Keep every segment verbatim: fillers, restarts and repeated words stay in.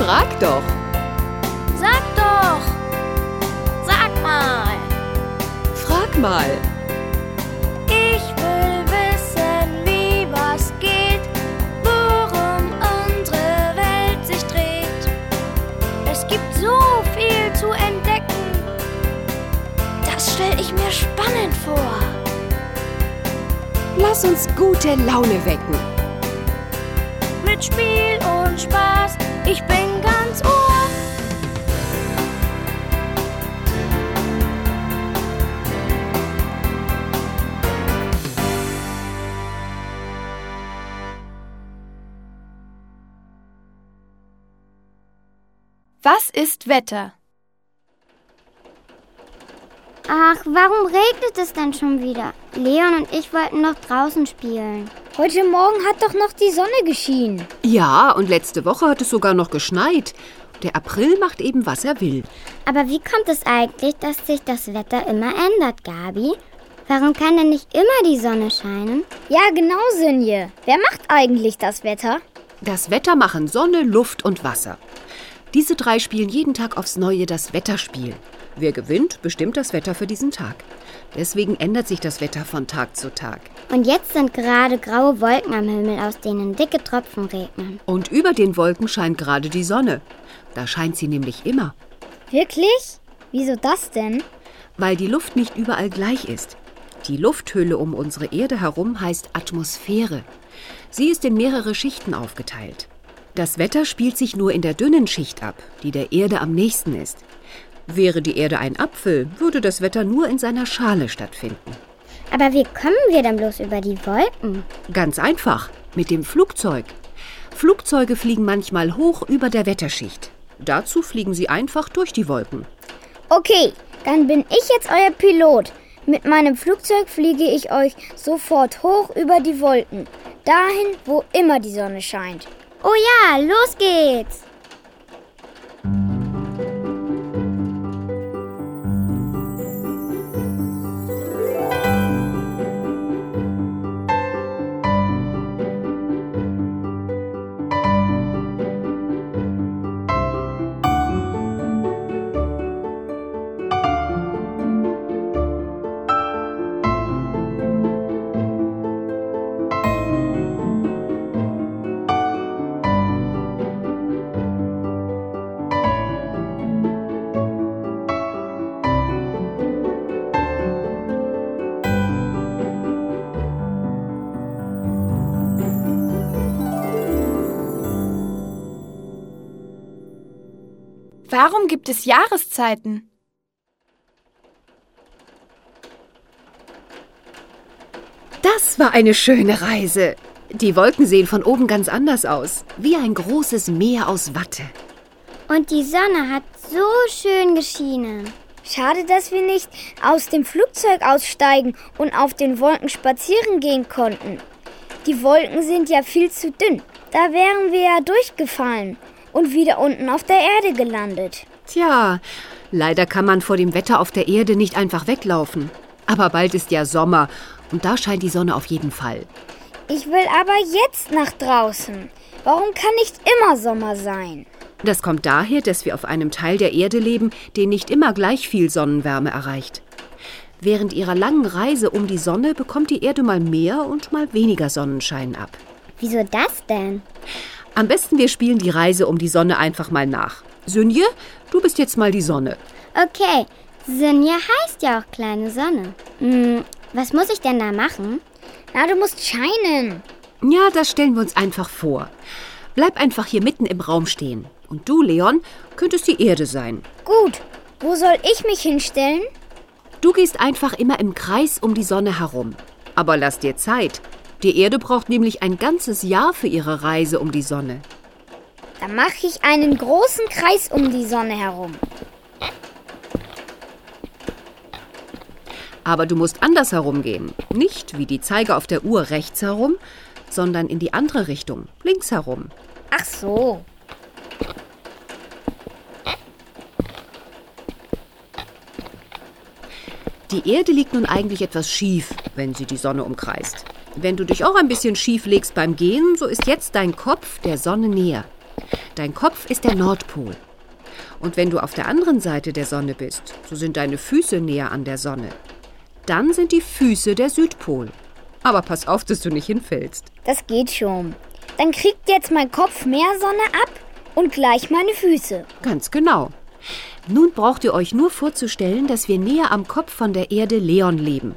frag doch. Sag doch. Sag mal. Frag mal. Ich will wissen, wie was geht, worum unsere Welt sich dreht. Es gibt so viel zu entdecken. Das stell ich mir spannend vor. Lass uns gute Laune wecken. Mit Spiel und Spaß, ich bin ganz Ohr. Was ist Wetter? Ach, warum regnet es denn schon wieder? Leon und ich wollten noch draußen spielen. Heute Morgen hat doch noch die Sonne geschienen. Ja, und letzte Woche hat es sogar noch geschneit. Der April macht eben, was er will. Aber wie kommt es eigentlich, dass sich das Wetter immer ändert, Gabi? Warum kann denn nicht immer die Sonne scheinen? Ja, genau, Sinje. Wer macht eigentlich das Wetter? Das Wetter machen Sonne, Luft und Wasser. Diese drei spielen jeden Tag aufs Neue das Wetterspiel. Wer gewinnt, bestimmt das Wetter für diesen Tag. Deswegen ändert sich das Wetter von Tag zu Tag. Und jetzt sind gerade graue Wolken am Himmel, aus denen dicke Tropfen regnen. Und über den Wolken scheint gerade die Sonne. Da scheint sie nämlich immer. Wirklich? Wieso das denn? Weil die Luft nicht überall gleich ist. Die Lufthülle um unsere Erde herum heißt Atmosphäre. Sie ist in mehrere Schichten aufgeteilt. Das Wetter spielt sich nur in der dünnen Schicht ab, die der Erde am nächsten ist. Wäre die Erde ein Apfel, würde das Wetter nur in seiner Schale stattfinden. Aber wie kommen wir denn bloß über die Wolken? Ganz einfach, mit dem Flugzeug. Flugzeuge fliegen manchmal hoch über der Wetterschicht. Dazu fliegen sie einfach durch die Wolken. Okay, dann bin ich jetzt euer Pilot. Mit meinem Flugzeug fliege ich euch sofort hoch über die Wolken. Dahin, wo immer die Sonne scheint. Oh ja, los geht's! Warum gibt es Jahreszeiten? Das war eine schöne Reise. Die Wolken sehen von oben ganz anders aus, wie ein großes Meer aus Watte. Und die Sonne hat so schön geschienen. Schade, dass wir nicht aus dem Flugzeug aussteigen und auf den Wolken spazieren gehen konnten. Die Wolken sind ja viel zu dünn. Da wären wir ja durchgefallen und wieder unten auf der Erde gelandet. Tja, leider kann man vor dem Wetter auf der Erde nicht einfach weglaufen. Aber bald ist ja Sommer und da scheint die Sonne auf jeden Fall. Ich will aber jetzt nach draußen. Warum kann nicht immer Sommer sein? Das kommt daher, dass wir auf einem Teil der Erde leben, den nicht immer gleich viel Sonnenwärme erreicht. Während ihrer langen Reise um die Sonne bekommt die Erde mal mehr und mal weniger Sonnenschein ab. Wieso das denn? Am besten, wir spielen die Reise um die Sonne einfach mal nach. Sünje, du bist jetzt mal die Sonne. Okay, Sinja heißt ja auch kleine Sonne. Hm, was muss ich denn da machen? Na, du musst scheinen. Ja, das stellen wir uns einfach vor. Bleib einfach hier mitten im Raum stehen. Und du, Leon, könntest die Erde sein. Gut, wo soll ich mich hinstellen? Du gehst einfach immer im Kreis um die Sonne herum. Aber lass dir Zeit. Die Erde braucht nämlich ein ganzes Jahr für ihre Reise um die Sonne. Dann mache ich einen großen Kreis um die Sonne herum. Aber du musst anders herumgehen. Nicht wie die Zeiger auf der Uhr rechts herum, sondern in die andere Richtung, links herum. Ach so. Die Erde liegt nun eigentlich etwas schief, wenn sie die Sonne umkreist. Wenn du dich auch ein bisschen schief legst beim Gehen, so ist jetzt dein Kopf der Sonne näher. Dein Kopf ist der Nordpol. Und wenn du auf der anderen Seite der Sonne bist, so sind deine Füße näher an der Sonne. Dann sind die Füße der Südpol. Aber pass auf, dass du nicht hinfällst. Das geht schon. Dann kriegt jetzt mein Kopf mehr Sonne ab und gleich meine Füße. Ganz genau. Nun braucht ihr euch nur vorzustellen, dass wir näher am Kopf von der Erde Leon leben.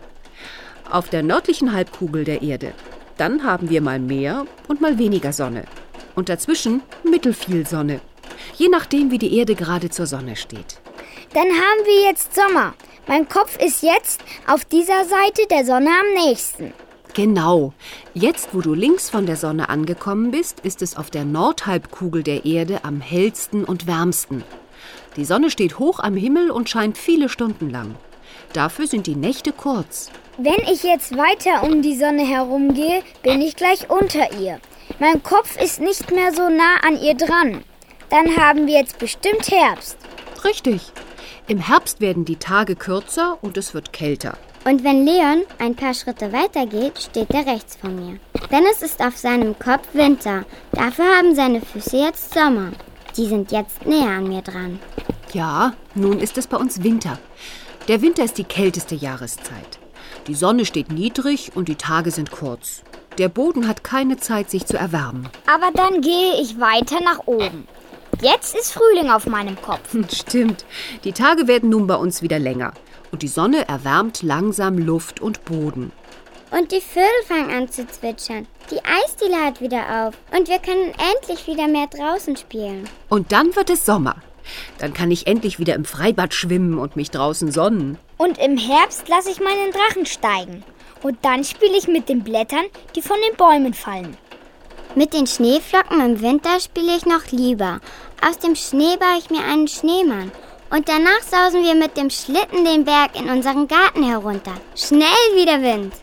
Auf der nördlichen Halbkugel der Erde. Dann haben wir mal mehr und mal weniger Sonne. Und dazwischen mittelviel Sonne. Je nachdem, wie die Erde gerade zur Sonne steht. Dann haben wir jetzt Sommer. Mein Kopf ist jetzt auf dieser Seite der Sonne am nächsten. Genau. Jetzt, wo du links von der Sonne angekommen bist, ist es auf der Nordhalbkugel der Erde am hellsten und wärmsten. Die Sonne steht hoch am Himmel und scheint viele Stunden lang. Dafür sind die Nächte kurz. Wenn ich jetzt weiter um die Sonne herumgehe, bin ich gleich unter ihr. Mein Kopf ist nicht mehr so nah an ihr dran. Dann haben wir jetzt bestimmt Herbst. Richtig. Im Herbst werden die Tage kürzer und es wird kälter. Und wenn Leon ein paar Schritte weiter geht, steht er rechts von mir. Denn es ist auf seinem Kopf Winter. Dafür haben seine Füße jetzt Sommer. Die sind jetzt näher an mir dran. Ja, nun ist es bei uns Winter. Der Winter ist die kälteste Jahreszeit. Die Sonne steht niedrig und die Tage sind kurz. Der Boden hat keine Zeit, sich zu erwärmen. Aber dann gehe ich weiter nach oben. Jetzt ist Frühling auf meinem Kopf. Stimmt. Die Tage werden nun bei uns wieder länger. Und die Sonne erwärmt langsam Luft und Boden. Und die Vögel fangen an zu zwitschern. Die Eisdiele hat wieder auf. Und wir können endlich wieder mehr draußen spielen. Und dann wird es Sommer. Dann kann ich endlich wieder im Freibad schwimmen und mich draußen sonnen. Und im Herbst lasse ich meinen Drachen steigen. Und dann spiele ich mit den Blättern, die von den Bäumen fallen. Mit den Schneeflocken im Winter spiele ich noch lieber. Aus dem Schnee baue ich mir einen Schneemann. Und danach sausen wir mit dem Schlitten den Berg in unseren Garten herunter. Schnell wie der Wind.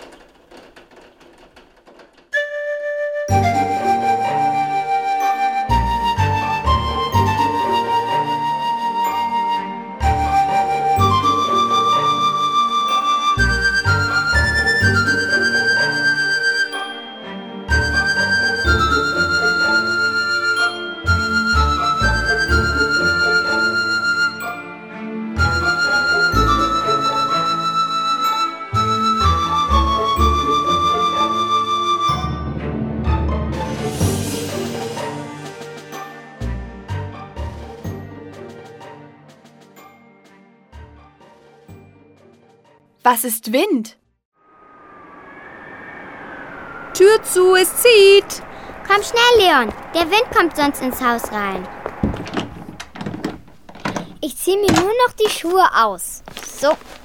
Was ist Wind? Tür zu, es zieht! Komm schnell, Leon. Der Wind kommt sonst ins Haus rein. Ich ziehe mir nur noch die Schuhe aus. So.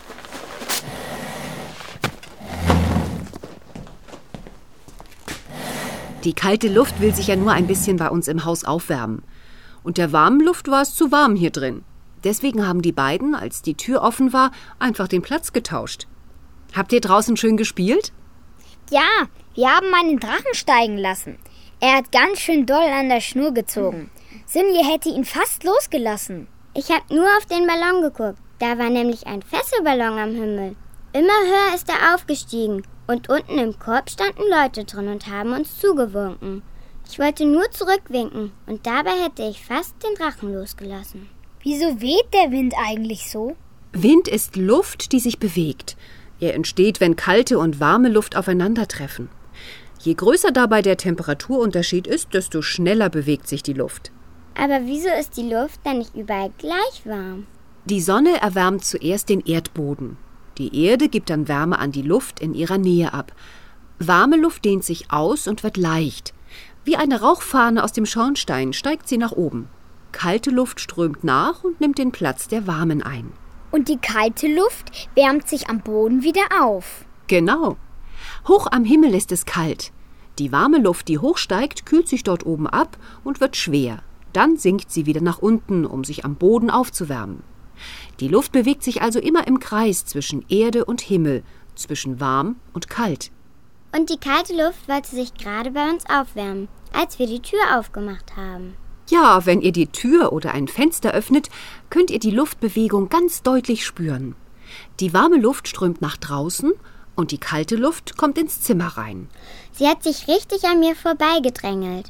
Die kalte Luft will sich ja nur ein bisschen bei uns im Haus aufwärmen. Und der warmen Luft war es zu warm hier drin. Deswegen haben die beiden, als die Tür offen war, einfach den Platz getauscht. Habt ihr draußen schön gespielt? Ja, wir haben meinen Drachen steigen lassen. Er hat ganz schön doll an der Schnur gezogen. Silje hätte ihn fast losgelassen. Ich habe nur auf den Ballon geguckt. Da war nämlich ein Fesselballon am Himmel. Immer höher ist er aufgestiegen. Und unten im Korb standen Leute drin und haben uns zugewunken. Ich wollte nur zurückwinken und dabei hätte ich fast den Drachen losgelassen. Wieso weht der Wind eigentlich so? Wind ist Luft, die sich bewegt. Er entsteht, wenn kalte und warme Luft aufeinandertreffen. Je größer dabei der Temperaturunterschied ist, desto schneller bewegt sich die Luft. Aber wieso ist die Luft dann nicht überall gleich warm? Die Sonne erwärmt zuerst den Erdboden. Die Erde gibt dann Wärme an die Luft in ihrer Nähe ab. Warme Luft dehnt sich aus und wird leicht. Wie eine Rauchfahne aus dem Schornstein steigt sie nach oben. Kalte Luft strömt nach und nimmt den Platz der warmen ein. Und die kalte Luft wärmt sich am Boden wieder auf. Genau. Hoch am Himmel ist es kalt. Die warme Luft, die hochsteigt, kühlt sich dort oben ab und wird schwer. Dann sinkt sie wieder nach unten, um sich am Boden aufzuwärmen. Die Luft bewegt sich also immer im Kreis zwischen Erde und Himmel, zwischen warm und kalt. Und die kalte Luft wollte sich gerade bei uns aufwärmen, als wir die Tür aufgemacht haben. Ja, wenn ihr die Tür oder ein Fenster öffnet, könnt ihr die Luftbewegung ganz deutlich spüren. Die warme Luft strömt nach draußen und die kalte Luft kommt ins Zimmer rein. Sie hat sich richtig an mir vorbeigedrängelt.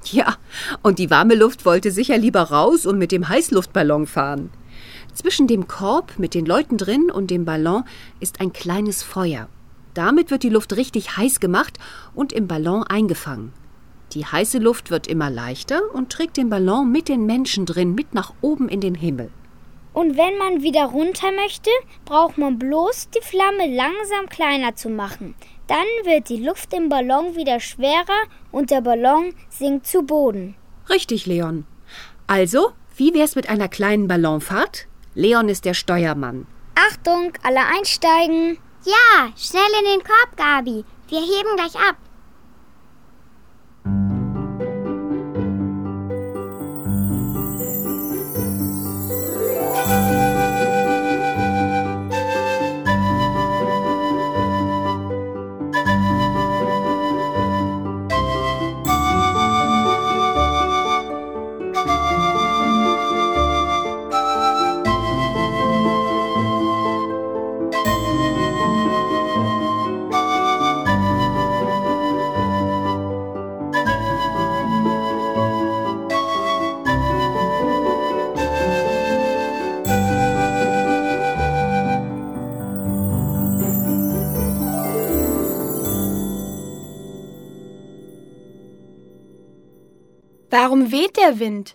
Ja, und die warme Luft wollte sicher lieber raus und mit dem Heißluftballon fahren. Zwischen dem Korb mit den Leuten drin und dem Ballon ist ein kleines Feuer. Damit wird die Luft richtig heiß gemacht und im Ballon eingefangen. Die heiße Luft wird immer leichter und trägt den Ballon mit den Menschen drin mit nach oben in den Himmel. Und wenn man wieder runter möchte, braucht man bloß die Flamme langsam kleiner zu machen. Dann wird die Luft im Ballon wieder schwerer und der Ballon sinkt zu Boden. Richtig, Leon. Also, wie wär's mit einer kleinen Ballonfahrt? Leon ist der Steuermann. Achtung, alle einsteigen. Ja, schnell in den Korb, Gabi. Wir heben gleich ab. Warum weht der Wind?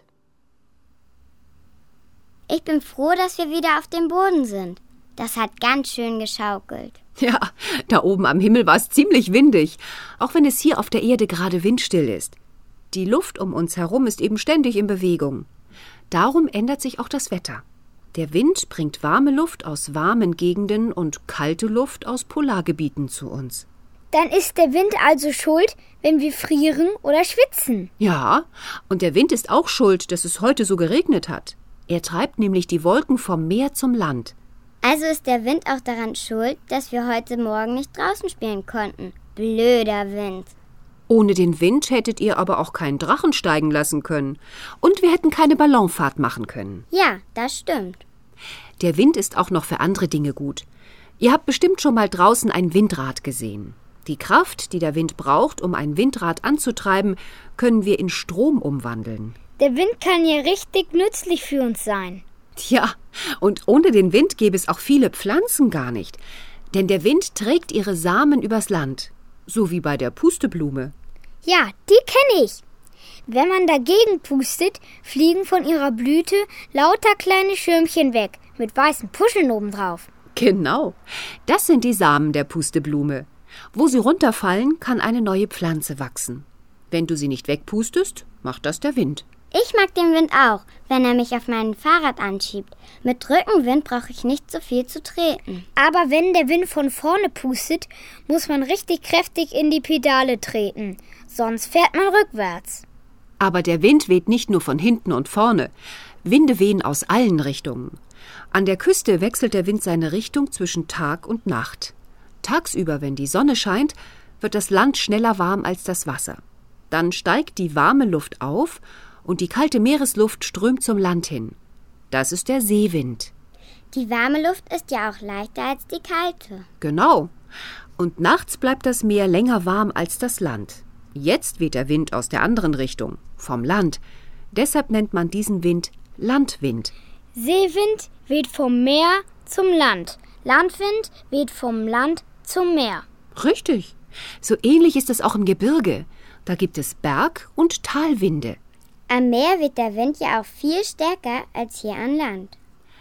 Ich bin froh, dass wir wieder auf dem Boden sind. Das hat ganz schön geschaukelt. Ja, da oben am Himmel war es ziemlich windig, auch wenn es hier auf der Erde gerade windstill ist. Die Luft um uns herum ist eben ständig in Bewegung. Darum ändert sich auch das Wetter. Der Wind bringt warme Luft aus warmen Gegenden und kalte Luft aus Polargebieten zu uns. Dann ist der Wind also schuld, wenn wir frieren oder schwitzen. Ja, und der Wind ist auch schuld, dass es heute so geregnet hat. Er treibt nämlich die Wolken vom Meer zum Land. Also ist der Wind auch daran schuld, dass wir heute Morgen nicht draußen spielen konnten. Blöder Wind. Ohne den Wind hättet ihr aber auch keinen Drachen steigen lassen können. Und wir hätten keine Ballonfahrt machen können. Ja, das stimmt. Der Wind ist auch noch für andere Dinge gut. Ihr habt bestimmt schon mal draußen ein Windrad gesehen. Die Kraft, die der Wind braucht, um ein Windrad anzutreiben, können wir in Strom umwandeln. Der Wind kann ja richtig nützlich für uns sein. Tja, und ohne den Wind gäbe es auch viele Pflanzen gar nicht. Denn der Wind trägt ihre Samen übers Land. So wie bei der Pusteblume. Ja, die kenne ich. Wenn man dagegen pustet, fliegen von ihrer Blüte lauter kleine Schirmchen weg, mit weißen Puscheln obendrauf. Genau, das sind die Samen der Pusteblume. Wo sie runterfallen, kann eine neue Pflanze wachsen. Wenn du sie nicht wegpustest, macht das der Wind. Ich mag den Wind auch, wenn er mich auf mein Fahrrad anschiebt. Mit Rückenwind brauche ich nicht so viel zu treten. Aber wenn der Wind von vorne pustet, muss man richtig kräftig in die Pedale treten. Sonst fährt man rückwärts. Aber der Wind weht nicht nur von hinten und vorne. Winde wehen aus allen Richtungen. An der Küste wechselt der Wind seine Richtung zwischen Tag und Nacht. Tagsüber, wenn die Sonne scheint, wird das Land schneller warm als das Wasser. Dann steigt die warme Luft auf und die kalte Meeresluft strömt zum Land hin. Das ist der Seewind. Die warme Luft ist ja auch leichter als die kalte. Genau. Und nachts bleibt das Meer länger warm als das Land. Jetzt weht der Wind aus der anderen Richtung, vom Land. Deshalb nennt man diesen Wind Landwind. Seewind weht vom Meer zum Land. Landwind weht vom Land zum Meer. Richtig. So ähnlich ist es auch im Gebirge. Da gibt es Berg- und Talwinde. Am Meer weht der Wind ja auch viel stärker als hier an Land.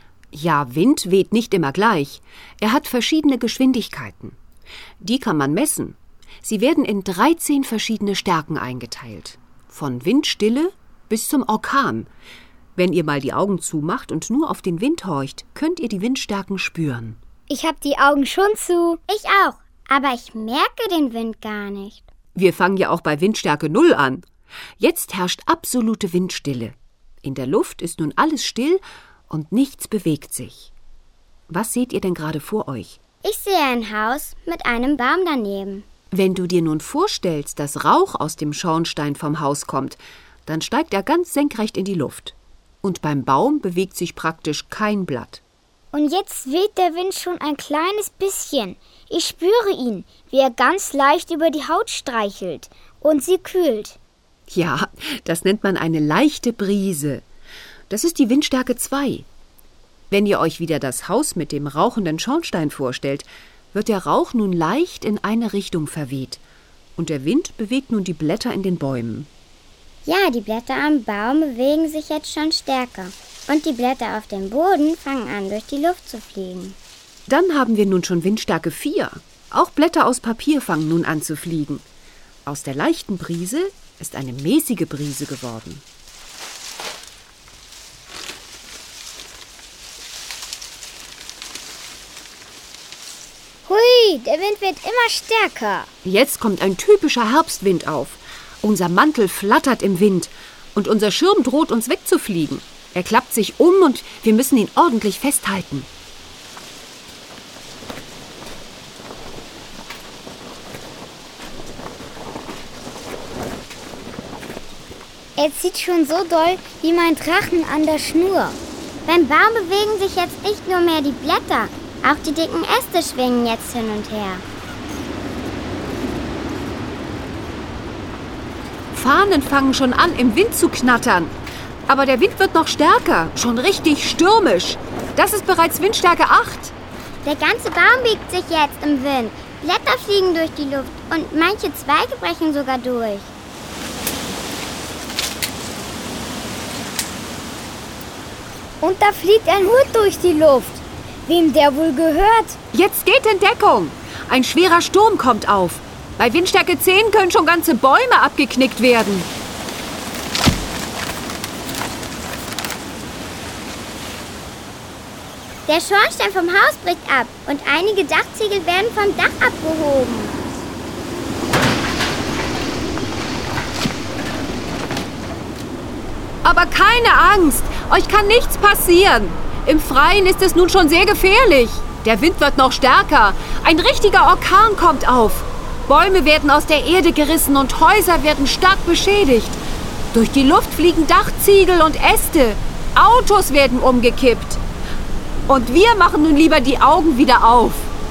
Ja, Wind weht nicht immer gleich. Er hat verschiedene Geschwindigkeiten. Die kann man messen. Sie werden in dreizehn verschiedene Stärken eingeteilt. Von Windstille bis zum Orkan. Wenn ihr mal die Augen zumacht und nur auf den Wind horcht, könnt ihr die Windstärken spüren. Ich hab die Augen schon zu. Ich auch, aber ich merke den Wind gar nicht. Wir fangen ja auch bei Windstärke null an. Jetzt herrscht absolute Windstille. In der Luft ist nun alles still und nichts bewegt sich. Was seht ihr denn gerade vor euch? Ich sehe ein Haus mit einem Baum daneben. Wenn du dir nun vorstellst, dass Rauch aus dem Schornstein vom Haus kommt, dann steigt er ganz senkrecht in die Luft. Und beim Baum bewegt sich praktisch kein Blatt. Und jetzt weht der Wind schon ein kleines bisschen. Ich spüre ihn, wie er ganz leicht über die Haut streichelt und sie kühlt. Ja, das nennt man eine leichte Brise. Das ist die Windstärke zwei. Wenn ihr euch wieder das Haus mit dem rauchenden Schornstein vorstellt, wird der Rauch nun leicht in eine Richtung verweht. Und der Wind bewegt nun die Blätter in den Bäumen. Ja, die Blätter am Baum bewegen sich jetzt schon stärker. Und die Blätter auf dem Boden fangen an, durch die Luft zu fliegen. Dann haben wir nun schon Windstärke vier. Auch Blätter aus Papier fangen nun an zu fliegen. Aus der leichten Brise ist eine mäßige Brise geworden. Hui, der Wind wird immer stärker. Jetzt kommt ein typischer Herbstwind auf. Unser Mantel flattert im Wind und unser Schirm droht uns wegzufliegen. Er klappt sich um und wir müssen ihn ordentlich festhalten. Er zieht schon so doll wie mein Drachen an der Schnur. Beim Baum bewegen sich jetzt nicht nur mehr die Blätter, auch die dicken Äste schwingen jetzt hin und her. Fahnen fangen schon an, im Wind zu knattern. Aber der Wind wird noch stärker, schon richtig stürmisch. Das ist bereits Windstärke acht. Der ganze Baum biegt sich jetzt im Wind. Blätter fliegen durch die Luft und manche Zweige brechen sogar durch. Und da fliegt ein Hut durch die Luft. Wem der wohl gehört? Jetzt geht in Deckung. Ein schwerer Sturm kommt auf. Bei Windstärke zehn können schon ganze Bäume abgeknickt werden. Der Schornstein vom Haus bricht ab und einige Dachziegel werden vom Dach abgehoben. Aber keine Angst, euch kann nichts passieren. Im Freien ist es nun schon sehr gefährlich. Der Wind wird noch stärker. Ein richtiger Orkan kommt auf. Bäume werden aus der Erde gerissen und Häuser werden stark beschädigt. Durch die Luft fliegen Dachziegel und Äste. Autos werden umgekippt. Und wir machen nun lieber die Augen wieder auf.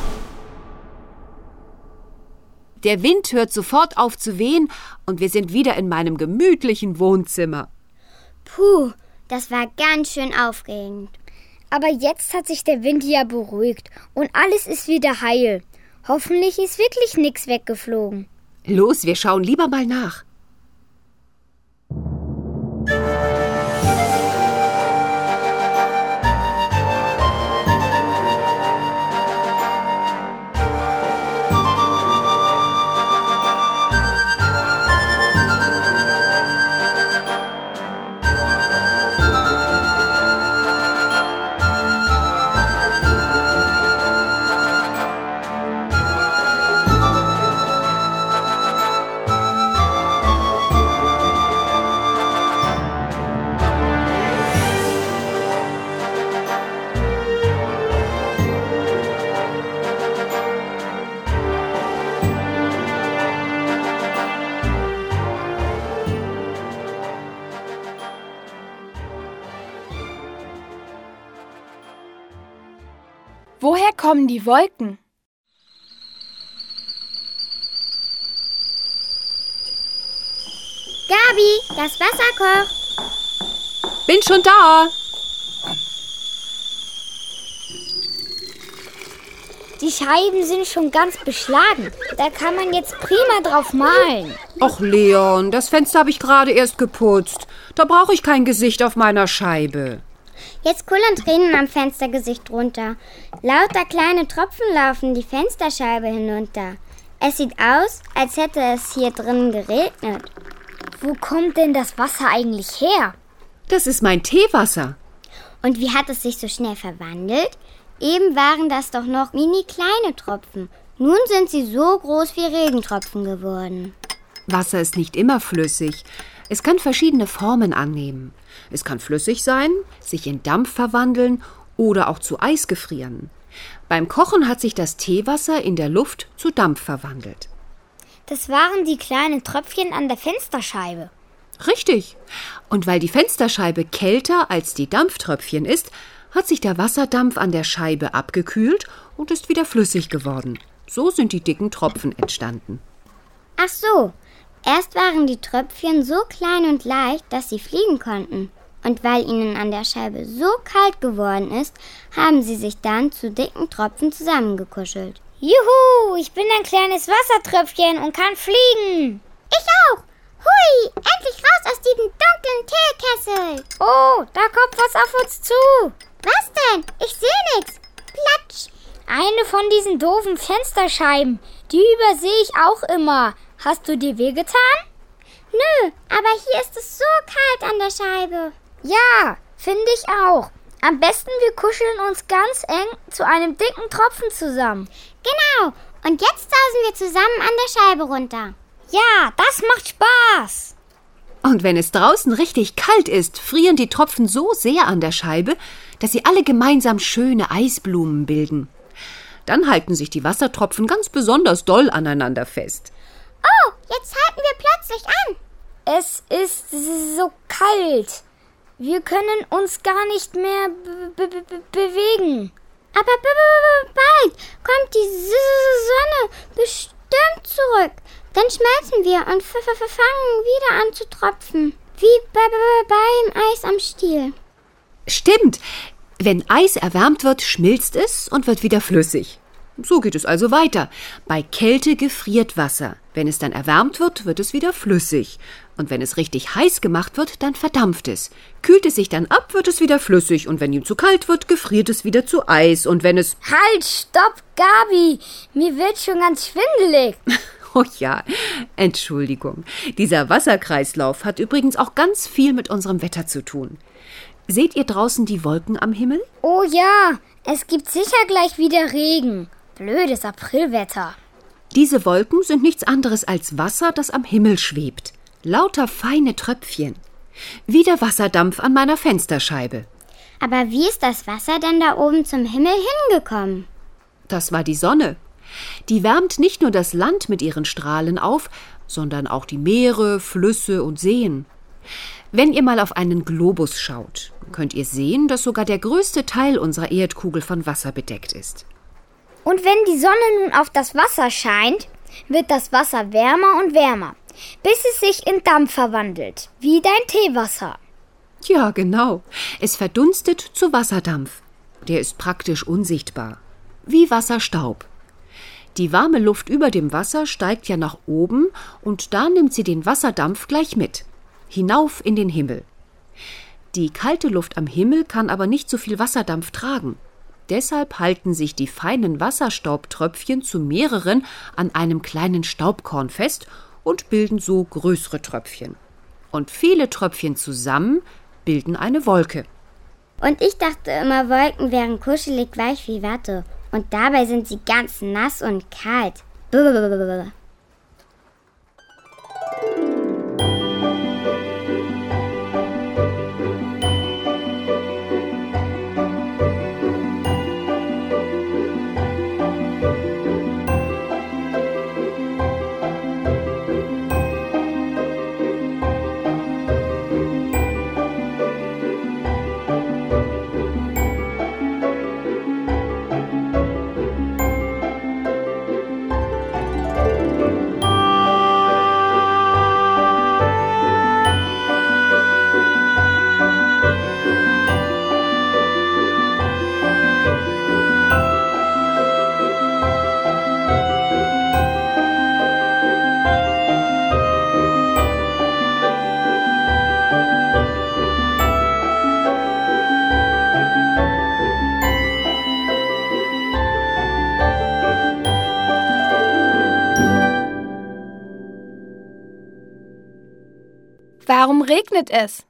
Der Wind hört sofort auf zu wehen und wir sind wieder in meinem gemütlichen Wohnzimmer. Puh, das war ganz schön aufregend. Aber jetzt hat sich der Wind ja beruhigt und alles ist wieder heil. Hoffentlich ist wirklich nichts weggeflogen. Los, wir schauen lieber mal nach. Woher kommen die Wolken? Gabi, das Wasser kocht. Bin schon da. Die Scheiben sind schon ganz beschlagen. Da kann man jetzt prima drauf malen. Ach Leon, das Fenster habe ich gerade erst geputzt. Da brauche ich kein Gesicht auf meiner Scheibe. Jetzt kullern Tränen am Fenstergesicht runter. Lauter kleine Tropfen laufen die Fensterscheibe hinunter. Es sieht aus, als hätte es hier drinnen geregnet. Wo kommt denn das Wasser eigentlich her? Das ist mein Teewasser. Und wie hat es sich so schnell verwandelt? Eben waren das doch noch mini kleine Tropfen. Nun sind sie so groß wie Regentropfen geworden. Wasser ist nicht immer flüssig. Es kann verschiedene Formen annehmen. Es kann flüssig sein, sich in Dampf verwandeln oder auch zu Eis gefrieren. Beim Kochen hat sich das Teewasser in der Luft zu Dampf verwandelt. Das waren die kleinen Tröpfchen an der Fensterscheibe. Richtig. Und weil die Fensterscheibe kälter als die Dampftröpfchen ist, hat sich der Wasserdampf an der Scheibe abgekühlt und ist wieder flüssig geworden. So sind die dicken Tropfen entstanden. Ach so, Erst waren die Tröpfchen so klein und leicht, dass sie fliegen konnten. Und weil ihnen an der Scheibe so kalt geworden ist, haben sie sich dann zu dicken Tropfen zusammengekuschelt. Juhu, ich bin ein kleines Wassertröpfchen und kann fliegen. Ich auch. Hui, endlich raus aus diesem dunklen Teekessel. Oh, da kommt was auf uns zu. Was denn? Ich sehe nichts. Platsch. Eine von diesen doofen Fensterscheiben. Die übersehe ich auch immer. Hast du dir wehgetan? Nö, aber hier ist es so kalt an der Scheibe. Ja, finde ich auch. Am besten wir kuscheln uns ganz eng zu einem dicken Tropfen zusammen. Genau. Und jetzt sausen wir zusammen an der Scheibe runter. Ja, das macht Spaß. Und wenn es draußen richtig kalt ist, frieren die Tropfen so sehr an der Scheibe, dass sie alle gemeinsam schöne Eisblumen bilden. Dann halten sich die Wassertropfen ganz besonders doll aneinander fest. Oh, jetzt halten wir plötzlich an. Es ist so kalt. Wir können uns gar nicht mehr be- be- be- bewegen. Aber b- b- bald kommt die Sonne bestimmt zurück. Dann schmelzen wir und f- f- fangen wieder an zu tropfen. Wie bei, bei, beim Eis am Stiel. Stimmt. Wenn Eis erwärmt wird, schmilzt es und wird wieder flüssig. So geht es also weiter. Bei Kälte gefriert Wasser. Wenn es dann erwärmt wird, wird es wieder flüssig. Und wenn es richtig heiß gemacht wird, dann verdampft es. Kühlt es sich dann ab, wird es wieder flüssig. Und wenn ihm zu kalt wird, gefriert es wieder zu Eis. Und wenn es... Halt, stopp, Gabi! Mir wird schon ganz schwindelig. Oh ja, Entschuldigung. Dieser Wasserkreislauf hat übrigens auch ganz viel mit unserem Wetter zu tun. Seht ihr draußen die Wolken am Himmel? Oh ja, es gibt sicher gleich wieder Regen. Blödes Aprilwetter. Diese Wolken sind nichts anderes als Wasser, das am Himmel schwebt. Lauter feine Tröpfchen. Wie der Wasserdampf an meiner Fensterscheibe. Aber wie ist das Wasser denn da oben zum Himmel hingekommen? Das war die Sonne. Die wärmt nicht nur das Land mit ihren Strahlen auf, sondern auch die Meere, Flüsse und Seen. Wenn ihr mal auf einen Globus schaut, könnt ihr sehen, dass sogar der größte Teil unserer Erdkugel von Wasser bedeckt ist. Und wenn die Sonne nun auf das Wasser scheint, wird das Wasser wärmer und wärmer, bis es sich in Dampf verwandelt, wie dein Teewasser. Ja, genau. Es verdunstet zu Wasserdampf. Der ist praktisch unsichtbar. Wie Wasserstaub. Die warme Luft über dem Wasser steigt ja nach oben und da nimmt sie den Wasserdampf gleich mit. Hinauf in den Himmel. Die kalte Luft am Himmel kann aber nicht so viel Wasserdampf tragen. Deshalb halten sich die feinen Wasserstaubtröpfchen zu mehreren an einem kleinen Staubkorn fest und bilden so größere Tröpfchen. Und viele Tröpfchen zusammen bilden eine Wolke. Und ich dachte immer, Wolken wären kuschelig weich wie Watte. Und dabei sind sie ganz nass und kalt. Blablabla. Warum regnet es?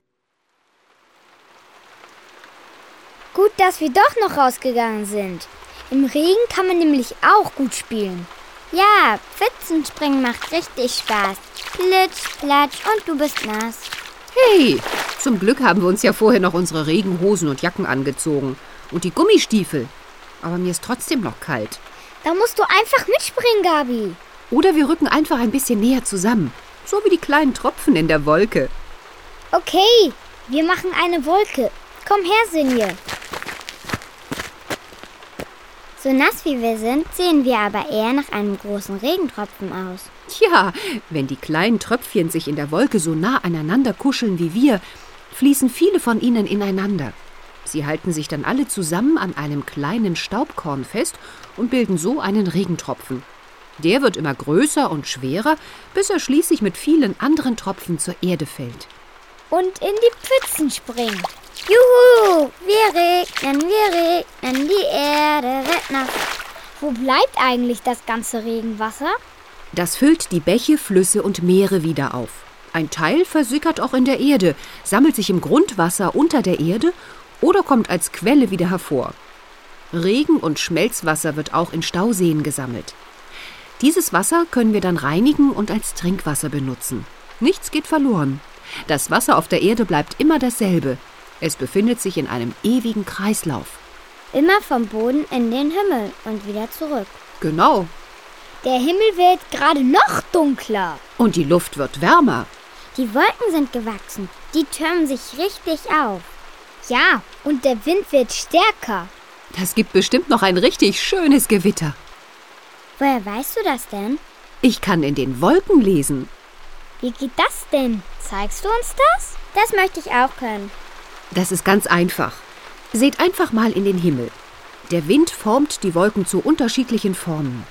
Gut, dass wir doch noch rausgegangen sind. Im Regen kann man nämlich auch gut spielen. Ja, Pfützenspringen macht richtig Spaß. Plitsch, platsch und du bist nass. Hey, zum Glück haben wir uns ja vorher noch unsere Regenhosen und Jacken angezogen. Und die Gummistiefel. Aber mir ist trotzdem noch kalt. Da musst du einfach mitspringen, Gabi. Oder wir rücken einfach ein bisschen näher zusammen. So wie die kleinen Tropfen in der Wolke. Okay, wir machen eine Wolke. Komm her, Sinje. So nass wie wir sind, sehen wir aber eher nach einem großen Regentropfen aus. Tja, wenn die kleinen Tröpfchen sich in der Wolke so nah aneinander kuscheln wie wir, fließen viele von ihnen ineinander. Sie halten sich dann alle zusammen an einem kleinen Staubkorn fest und bilden so einen Regentropfen. Der wird immer größer und schwerer, bis er schließlich mit vielen anderen Tropfen zur Erde fällt. Und in die Pfützen springen. Juhu, wir regnen, wir regnen, die Erde wird nass. Wo bleibt eigentlich das ganze Regenwasser? Das füllt die Bäche, Flüsse und Meere wieder auf. Ein Teil versickert auch in der Erde, sammelt sich im Grundwasser unter der Erde oder kommt als Quelle wieder hervor. Regen- und Schmelzwasser wird auch in Stauseen gesammelt. Dieses Wasser können wir dann reinigen und als Trinkwasser benutzen. Nichts geht verloren. Das Wasser auf der Erde bleibt immer dasselbe. Es befindet sich in einem ewigen Kreislauf. Immer vom Boden in den Himmel und wieder zurück. Genau. Der Himmel wird gerade noch dunkler. Und die Luft wird wärmer. Die Wolken sind gewachsen. Die türmen sich richtig auf. Ja, und der Wind wird stärker. Das gibt bestimmt noch ein richtig schönes Gewitter. Woher weißt du das denn? Ich kann in den Wolken lesen. Wie geht das denn? Zeigst du uns das? Das möchte ich auch können. Das ist ganz einfach. Seht einfach mal in den Himmel. Der Wind formt die Wolken zu unterschiedlichen Formen.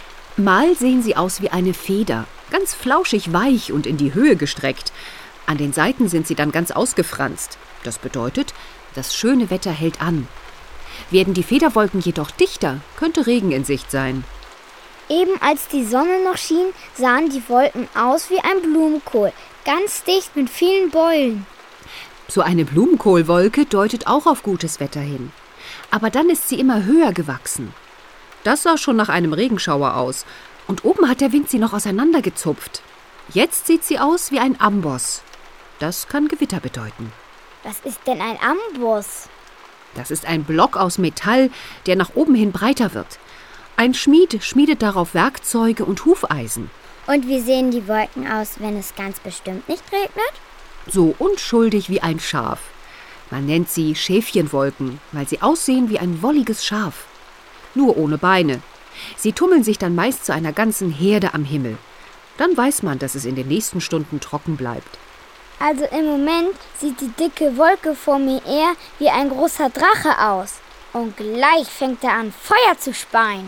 Mal sehen sie aus wie eine Feder, ganz flauschig weich und in die Höhe gestreckt. An den Seiten sind sie dann ganz ausgefranst. Das bedeutet, das schöne Wetter hält an. Werden die Federwolken jedoch dichter, könnte Regen in Sicht sein. Eben als die Sonne noch schien, sahen die Wolken aus wie ein Blumenkohl, ganz dicht mit vielen Beulen. So eine Blumenkohlwolke deutet auch auf gutes Wetter hin. Aber dann ist sie immer höher gewachsen. Das sah schon nach einem Regenschauer aus. Und oben hat der Wind sie noch auseinandergezupft. Jetzt sieht sie aus wie ein Amboss. Das kann Gewitter bedeuten. Was ist denn ein Amboss? Das ist ein Block aus Metall, der nach oben hin breiter wird. Ein Schmied schmiedet darauf Werkzeuge und Hufeisen. Und wie sehen die Wolken aus, wenn es ganz bestimmt nicht regnet? So unschuldig wie ein Schaf. Man nennt sie Schäfchenwolken, weil sie aussehen wie ein wolliges Schaf. Nur ohne Beine. Sie tummeln sich dann meist zu einer ganzen Herde am Himmel. Dann weiß man, dass es in den nächsten Stunden trocken bleibt. Also im Moment sieht die dicke Wolke vor mir eher wie ein großer Drache aus. Und gleich fängt er an, Feuer zu speien.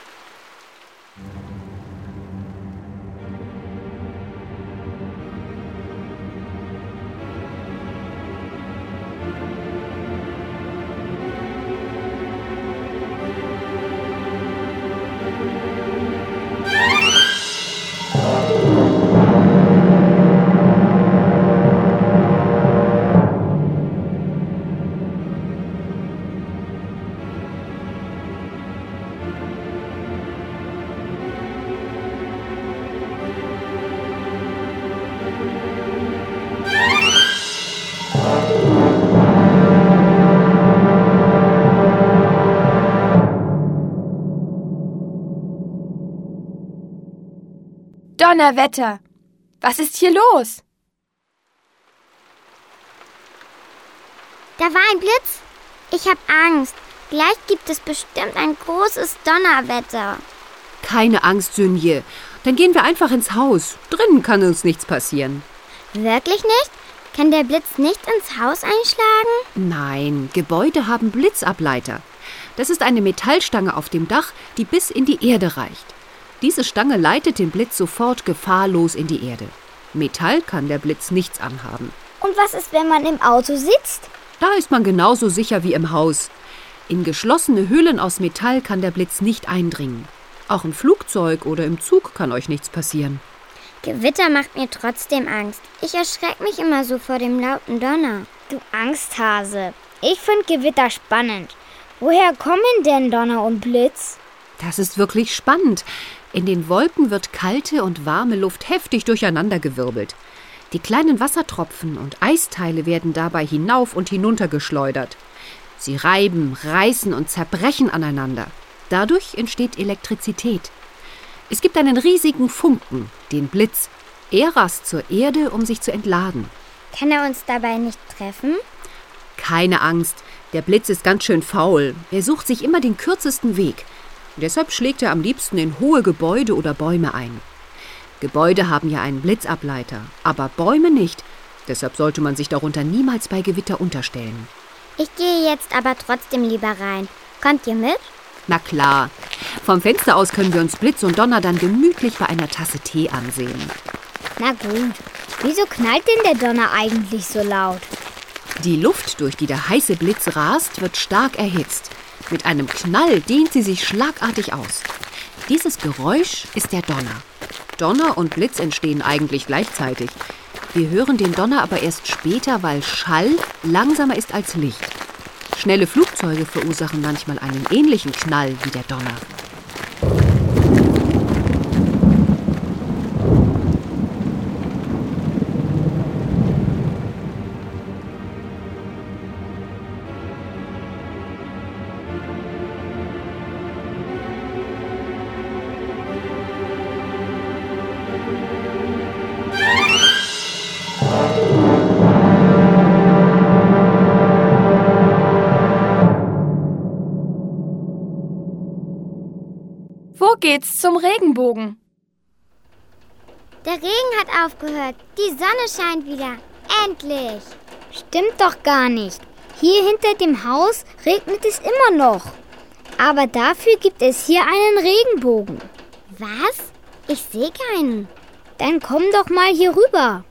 Donnerwetter! Was ist hier los? Da war ein Blitz. Ich habe Angst. Gleich gibt es bestimmt ein großes Donnerwetter. Keine Angst, Sünje. Dann gehen wir einfach ins Haus. Drinnen kann uns nichts passieren. Wirklich nicht? Kann der Blitz nicht ins Haus einschlagen? Nein, Gebäude haben Blitzableiter. Das ist eine Metallstange auf dem Dach, die bis in die Erde reicht. Diese Stange leitet den Blitz sofort gefahrlos in die Erde. Metall kann der Blitz nichts anhaben. Und was ist, wenn man im Auto sitzt? Da ist man genauso sicher wie im Haus. In geschlossene Hüllen aus Metall kann der Blitz nicht eindringen. Auch im Flugzeug oder im Zug kann euch nichts passieren. Gewitter macht mir trotzdem Angst. Ich erschrecke mich immer so vor dem lauten Donner. Du Angsthase. Ich finde Gewitter spannend. Woher kommen denn Donner und Blitz? Das ist wirklich spannend. In den Wolken wird kalte und warme Luft heftig durcheinandergewirbelt. Die kleinen Wassertropfen und Eisteile werden dabei hinauf und hinunter geschleudert. Sie reiben, reißen und zerbrechen aneinander. Dadurch entsteht Elektrizität. Es gibt einen riesigen Funken, den Blitz. Er rast zur Erde, um sich zu entladen. Kann er uns dabei nicht treffen? Keine Angst, der Blitz ist ganz schön faul. Er sucht sich immer den kürzesten Weg. Deshalb schlägt er am liebsten in hohe Gebäude oder Bäume ein. Gebäude haben ja einen Blitzableiter, aber Bäume nicht. Deshalb sollte man sich darunter niemals bei Gewitter unterstellen. Ich gehe jetzt aber trotzdem lieber rein. Kommt ihr mit? Na klar. Vom Fenster aus können wir uns Blitz und Donner dann gemütlich bei einer Tasse Tee ansehen. Na gut. Wieso knallt denn der Donner eigentlich so laut? Die Luft, durch die der heiße Blitz rast, wird stark erhitzt. Mit einem Knall dehnt sie sich schlagartig aus. Dieses Geräusch ist der Donner. Donner und Blitz entstehen eigentlich gleichzeitig. Wir hören den Donner aber erst später, weil Schall langsamer ist als Licht. Schnelle Flugzeuge verursachen manchmal einen ähnlichen Knall wie der Donner. Wo geht's zum Regenbogen? Der Regen hat aufgehört. Die Sonne scheint wieder. Endlich. Stimmt doch gar nicht. Hier hinter dem Haus regnet es immer noch. Aber dafür gibt es hier einen Regenbogen. Was? Ich sehe keinen. Dann komm doch mal hier rüber.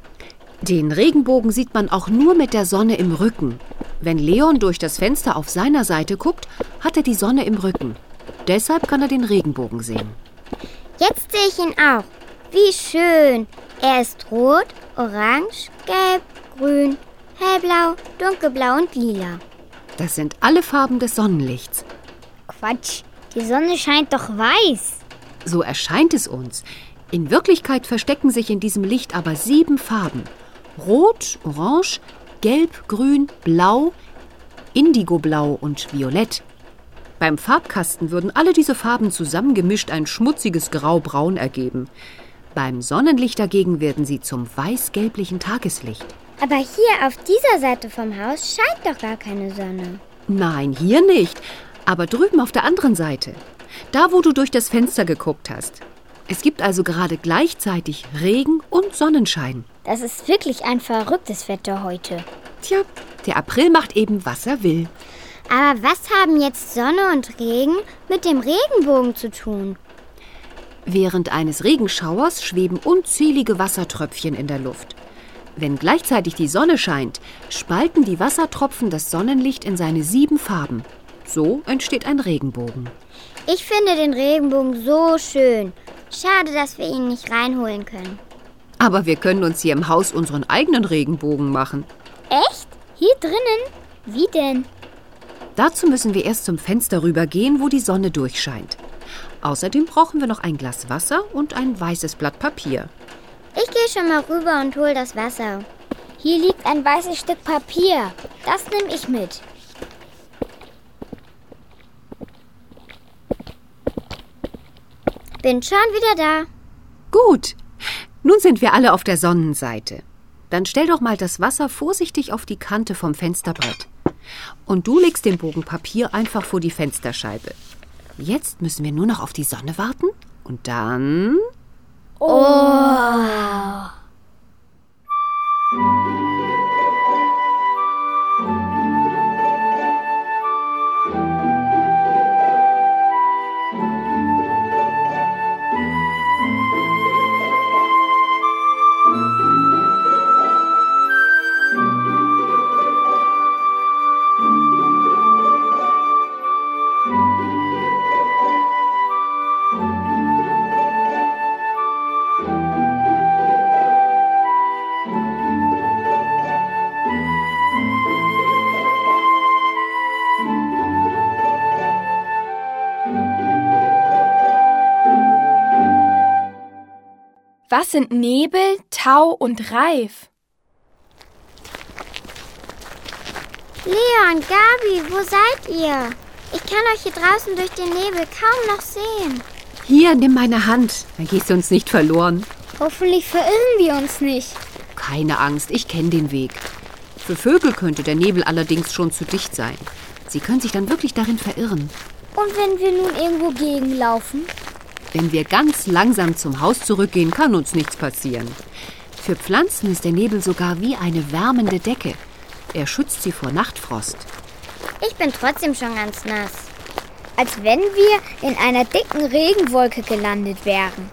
Den Regenbogen sieht man auch nur mit der Sonne im Rücken. Wenn Leon durch das Fenster auf seiner Seite guckt, hat er die Sonne im Rücken. Deshalb kann er den Regenbogen sehen. Jetzt sehe ich ihn auch. Wie schön. Er ist rot, orange, gelb, grün, hellblau, dunkelblau und lila. Das sind alle Farben des Sonnenlichts. Quatsch, die Sonne scheint doch weiß. So erscheint es uns. In Wirklichkeit verstecken sich in diesem Licht aber sieben Farben. Rot, orange, gelb, grün, blau, indigoblau und violett. Beim Farbkasten würden alle diese Farben zusammengemischt ein schmutziges Grau-Braun ergeben. Beim Sonnenlicht dagegen werden sie zum weiß-gelblichen Tageslicht. Aber hier auf dieser Seite vom Haus scheint doch gar keine Sonne. Nein, hier nicht. Aber drüben auf der anderen Seite. Da, wo du durch das Fenster geguckt hast. Es gibt also gerade gleichzeitig Regen und Sonnenschein. Das ist wirklich ein verrücktes Wetter heute. Tja, der April macht eben, was er will. Aber was haben jetzt Sonne und Regen mit dem Regenbogen zu tun? Während eines Regenschauers schweben unzählige Wassertröpfchen in der Luft. Wenn gleichzeitig die Sonne scheint, spalten die Wassertropfen das Sonnenlicht in seine sieben Farben. So entsteht ein Regenbogen. Ich finde den Regenbogen so schön. Schade, dass wir ihn nicht reinholen können. Aber wir können uns hier im Haus unseren eigenen Regenbogen machen. Echt? Hier drinnen? Wie denn? Dazu müssen wir erst zum Fenster rübergehen, wo die Sonne durchscheint. Außerdem brauchen wir noch ein Glas Wasser und ein weißes Blatt Papier. Ich gehe schon mal rüber und hol das Wasser. Hier liegt ein weißes Stück Papier. Das nehme ich mit. Bin schon wieder da. Gut, nun sind wir alle auf der Sonnenseite. Dann stell doch mal das Wasser vorsichtig auf die Kante vom Fensterbrett. Und du legst den Bogen Papier einfach vor die Fensterscheibe. Jetzt müssen wir nur noch auf die Sonne warten und dann... Oh! Was sind Nebel, Tau und Reif? Leon, Gabi, wo seid ihr? Ich kann euch hier draußen durch den Nebel kaum noch sehen. Hier, nimm meine Hand, dann gehst du uns nicht verloren. Hoffentlich verirren wir uns nicht. Keine Angst, ich kenne den Weg. Für Vögel könnte der Nebel allerdings schon zu dicht sein. Sie können sich dann wirklich darin verirren. Und wenn wir nun irgendwo gegenlaufen? Wenn wir ganz langsam zum Haus zurückgehen, kann uns nichts passieren. Für Pflanzen ist der Nebel sogar wie eine wärmende Decke. Er schützt sie vor Nachtfrost. Ich bin trotzdem schon ganz nass. Als wenn wir in einer dicken Regenwolke gelandet wären.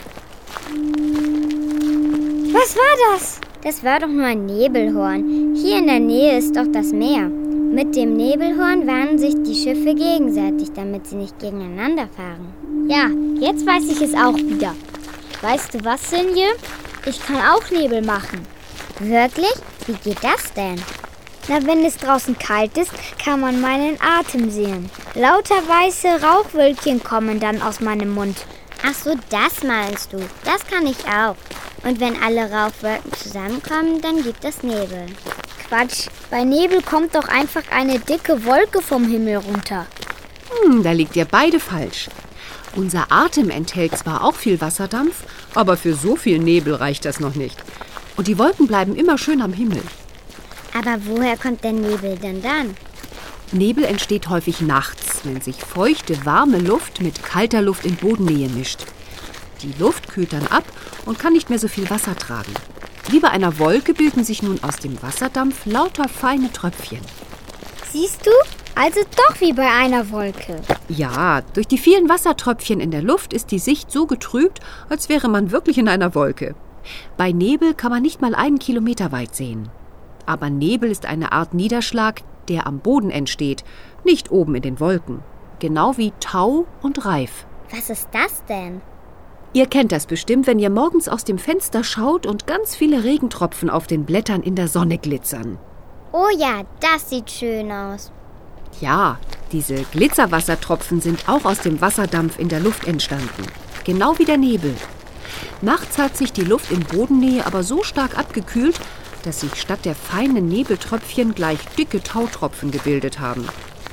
Was war das? Das war doch nur ein Nebelhorn. Hier in der Nähe ist doch das Meer. Mit dem Nebelhorn warnen sich die Schiffe gegenseitig, damit sie nicht gegeneinander fahren. Ja, jetzt weiß ich es auch wieder. Weißt du was, Sinje? Ich kann auch Nebel machen. Wirklich? Wie geht das denn? Na, wenn es draußen kalt ist, kann man meinen Atem sehen. Lauter weiße Rauchwölkchen kommen dann aus meinem Mund. Ach so, das meinst du. Das kann ich auch. Und wenn alle Rauchwolken zusammenkommen, dann gibt es Nebel. Quatsch, bei Nebel kommt doch einfach eine dicke Wolke vom Himmel runter. Hm, da liegt ihr beide falsch. Unser Atem enthält zwar auch viel Wasserdampf, aber für so viel Nebel reicht das noch nicht. Und die Wolken bleiben immer schön am Himmel. Aber woher kommt der Nebel denn dann? Nebel entsteht häufig nachts, wenn sich feuchte, warme Luft mit kalter Luft in Bodennähe mischt. Die Luft kühlt dann ab und kann nicht mehr so viel Wasser tragen. Wie bei einer Wolke bilden sich nun aus dem Wasserdampf lauter feine Tröpfchen. Siehst du? Also doch wie bei einer Wolke. Ja, durch die vielen Wassertröpfchen in der Luft ist die Sicht so getrübt, als wäre man wirklich in einer Wolke. Bei Nebel kann man nicht mal einen Kilometer weit sehen. Aber Nebel ist eine Art Niederschlag, der am Boden entsteht, nicht oben in den Wolken. Genau wie Tau und Reif. Was ist das denn? Ihr kennt das bestimmt, wenn ihr morgens aus dem Fenster schaut und ganz viele Regentropfen auf den Blättern in der Sonne glitzern. Oh ja, das sieht schön aus. Ja, diese Glitzerwassertropfen sind auch aus dem Wasserdampf in der Luft entstanden. Genau wie der Nebel. Nachts hat sich die Luft in Bodennähe aber so stark abgekühlt, dass sich statt der feinen Nebeltröpfchen gleich dicke Tautropfen gebildet haben.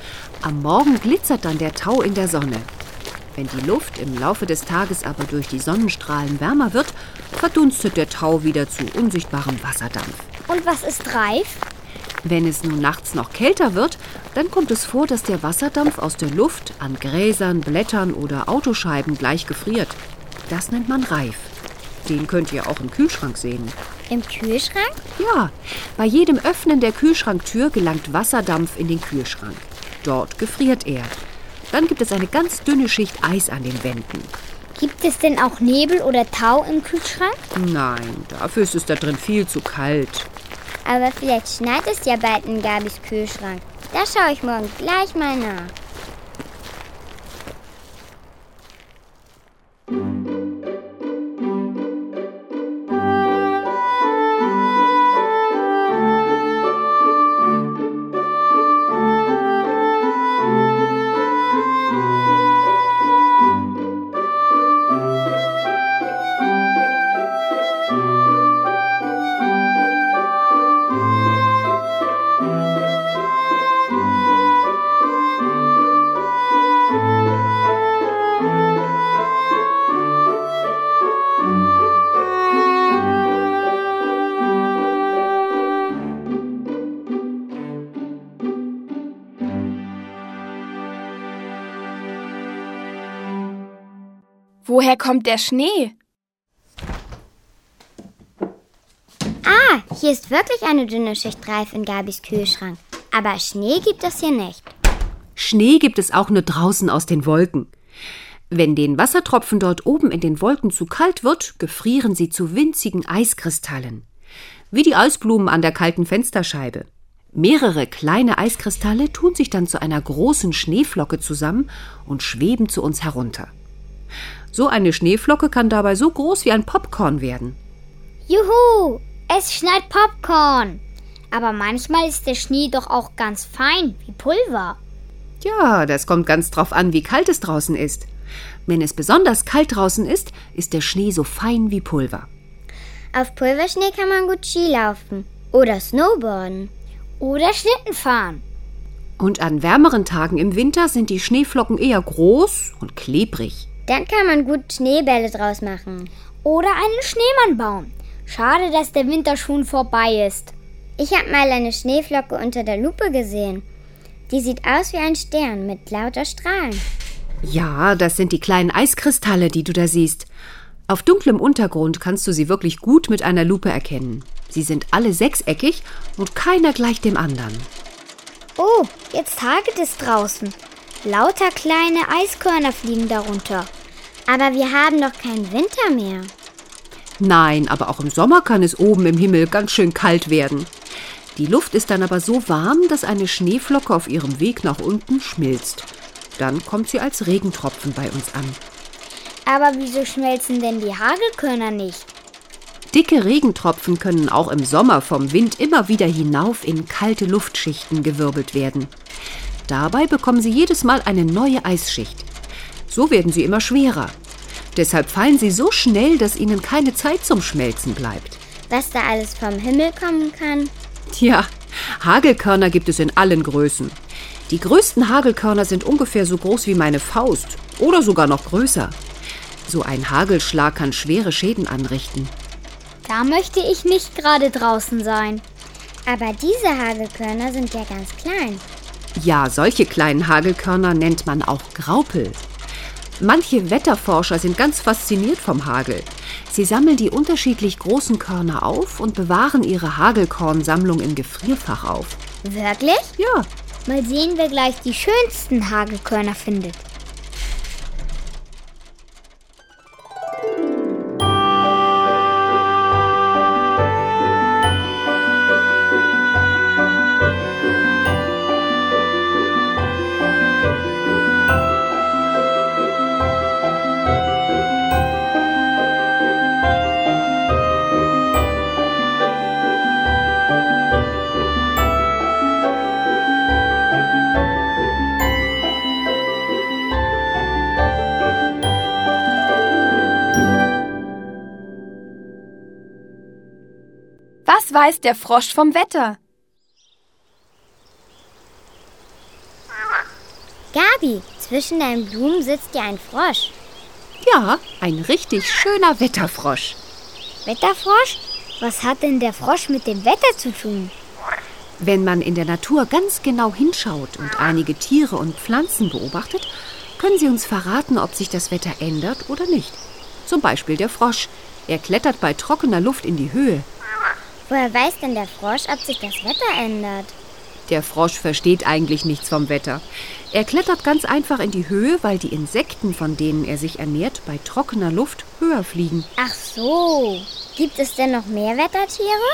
Am Morgen glitzert dann der Tau in der Sonne. Wenn die Luft im Laufe des Tages aber durch die Sonnenstrahlen wärmer wird, verdunstet der Tau wieder zu unsichtbarem Wasserdampf. Und was ist Reif? Wenn es nun nachts noch kälter wird, dann kommt es vor, dass der Wasserdampf aus der Luft an Gräsern, Blättern oder Autoscheiben gleich gefriert. Das nennt man Reif. Den könnt ihr auch im Kühlschrank sehen. Im Kühlschrank? Ja, bei jedem Öffnen der Kühlschranktür gelangt Wasserdampf in den Kühlschrank. Dort gefriert er. Dann gibt es eine ganz dünne Schicht Eis an den Wänden. Gibt es denn auch Nebel oder Tau im Kühlschrank? Nein, dafür ist es da drin viel zu kalt. Aber vielleicht schneit es ja bald in Gabis Kühlschrank. Da schaue ich morgen gleich mal nach. Woher kommt der Schnee? Ah, hier ist wirklich eine dünne Schicht Reif in Gabis Kühlschrank. Aber Schnee gibt es hier nicht. Schnee gibt es auch nur draußen aus den Wolken. Wenn den Wassertropfen dort oben in den Wolken zu kalt wird, gefrieren sie zu winzigen Eiskristallen. Wie die Eisblumen an der kalten Fensterscheibe. Mehrere kleine Eiskristalle tun sich dann zu einer großen Schneeflocke zusammen und schweben zu uns herunter. So eine Schneeflocke kann dabei so groß wie ein Popcorn werden. Juhu, es schneit Popcorn. Aber manchmal ist der Schnee doch auch ganz fein, wie Pulver. Ja, das kommt ganz drauf an, wie kalt es draußen ist. Wenn es besonders kalt draußen ist, ist der Schnee so fein wie Pulver. Auf Pulverschnee kann man gut Skilaufen oder Snowboarden oder Schlitten fahren. Und an wärmeren Tagen im Winter sind die Schneeflocken eher groß und klebrig. Dann kann man gut Schneebälle draus machen. Oder einen Schneemann bauen. Schade, dass der Winter schon vorbei ist. Ich habe mal eine Schneeflocke unter der Lupe gesehen. Die sieht aus wie ein Stern mit lauter Strahlen. Ja, das sind die kleinen Eiskristalle, die du da siehst. Auf dunklem Untergrund kannst du sie wirklich gut mit einer Lupe erkennen. Sie sind alle sechseckig und keiner gleich dem anderen. Oh, jetzt hagelt es draußen. Lauter kleine Eiskörner fliegen darunter. Aber wir haben doch keinen Winter mehr. Nein, aber auch im Sommer kann es oben im Himmel ganz schön kalt werden. Die Luft ist dann aber so warm, dass eine Schneeflocke auf ihrem Weg nach unten schmilzt. Dann kommt sie als Regentropfen bei uns an. Aber wieso schmelzen denn die Hagelkörner nicht? Dicke Regentropfen können auch im Sommer vom Wind immer wieder hinauf in kalte Luftschichten gewirbelt werden. Dabei bekommen sie jedes Mal eine neue Eisschicht. So werden sie immer schwerer. Deshalb fallen sie so schnell, dass ihnen keine Zeit zum Schmelzen bleibt. Was da alles vom Himmel kommen kann? Tja, Hagelkörner gibt es in allen Größen. Die größten Hagelkörner sind ungefähr so groß wie meine Faust oder sogar noch größer. So ein Hagelschlag kann schwere Schäden anrichten. Da möchte ich nicht gerade draußen sein. Aber diese Hagelkörner sind ja ganz klein. Ja, solche kleinen Hagelkörner nennt man auch Graupel. Manche Wetterforscher sind ganz fasziniert vom Hagel. Sie sammeln die unterschiedlich großen Körner auf und bewahren ihre Hagelkornsammlung im Gefrierfach auf. Wirklich? Ja. Mal sehen, wer gleich die schönsten Hagelkörner findet. Was weiß der Frosch vom Wetter? Gabi, zwischen deinen Blumen sitzt ja ein Frosch. Ja, ein richtig schöner Wetterfrosch. Wetterfrosch? Was hat denn der Frosch mit dem Wetter zu tun? Wenn man in der Natur ganz genau hinschaut und einige Tiere und Pflanzen beobachtet, können sie uns verraten, ob sich das Wetter ändert oder nicht. Zum Beispiel der Frosch. Er klettert bei trockener Luft in die Höhe. Woher weiß denn der Frosch, ob sich das Wetter ändert? Der Frosch versteht eigentlich nichts vom Wetter. Er klettert ganz einfach in die Höhe, weil die Insekten, von denen er sich ernährt, bei trockener Luft höher fliegen. Ach so. Gibt es denn noch mehr Wettertiere?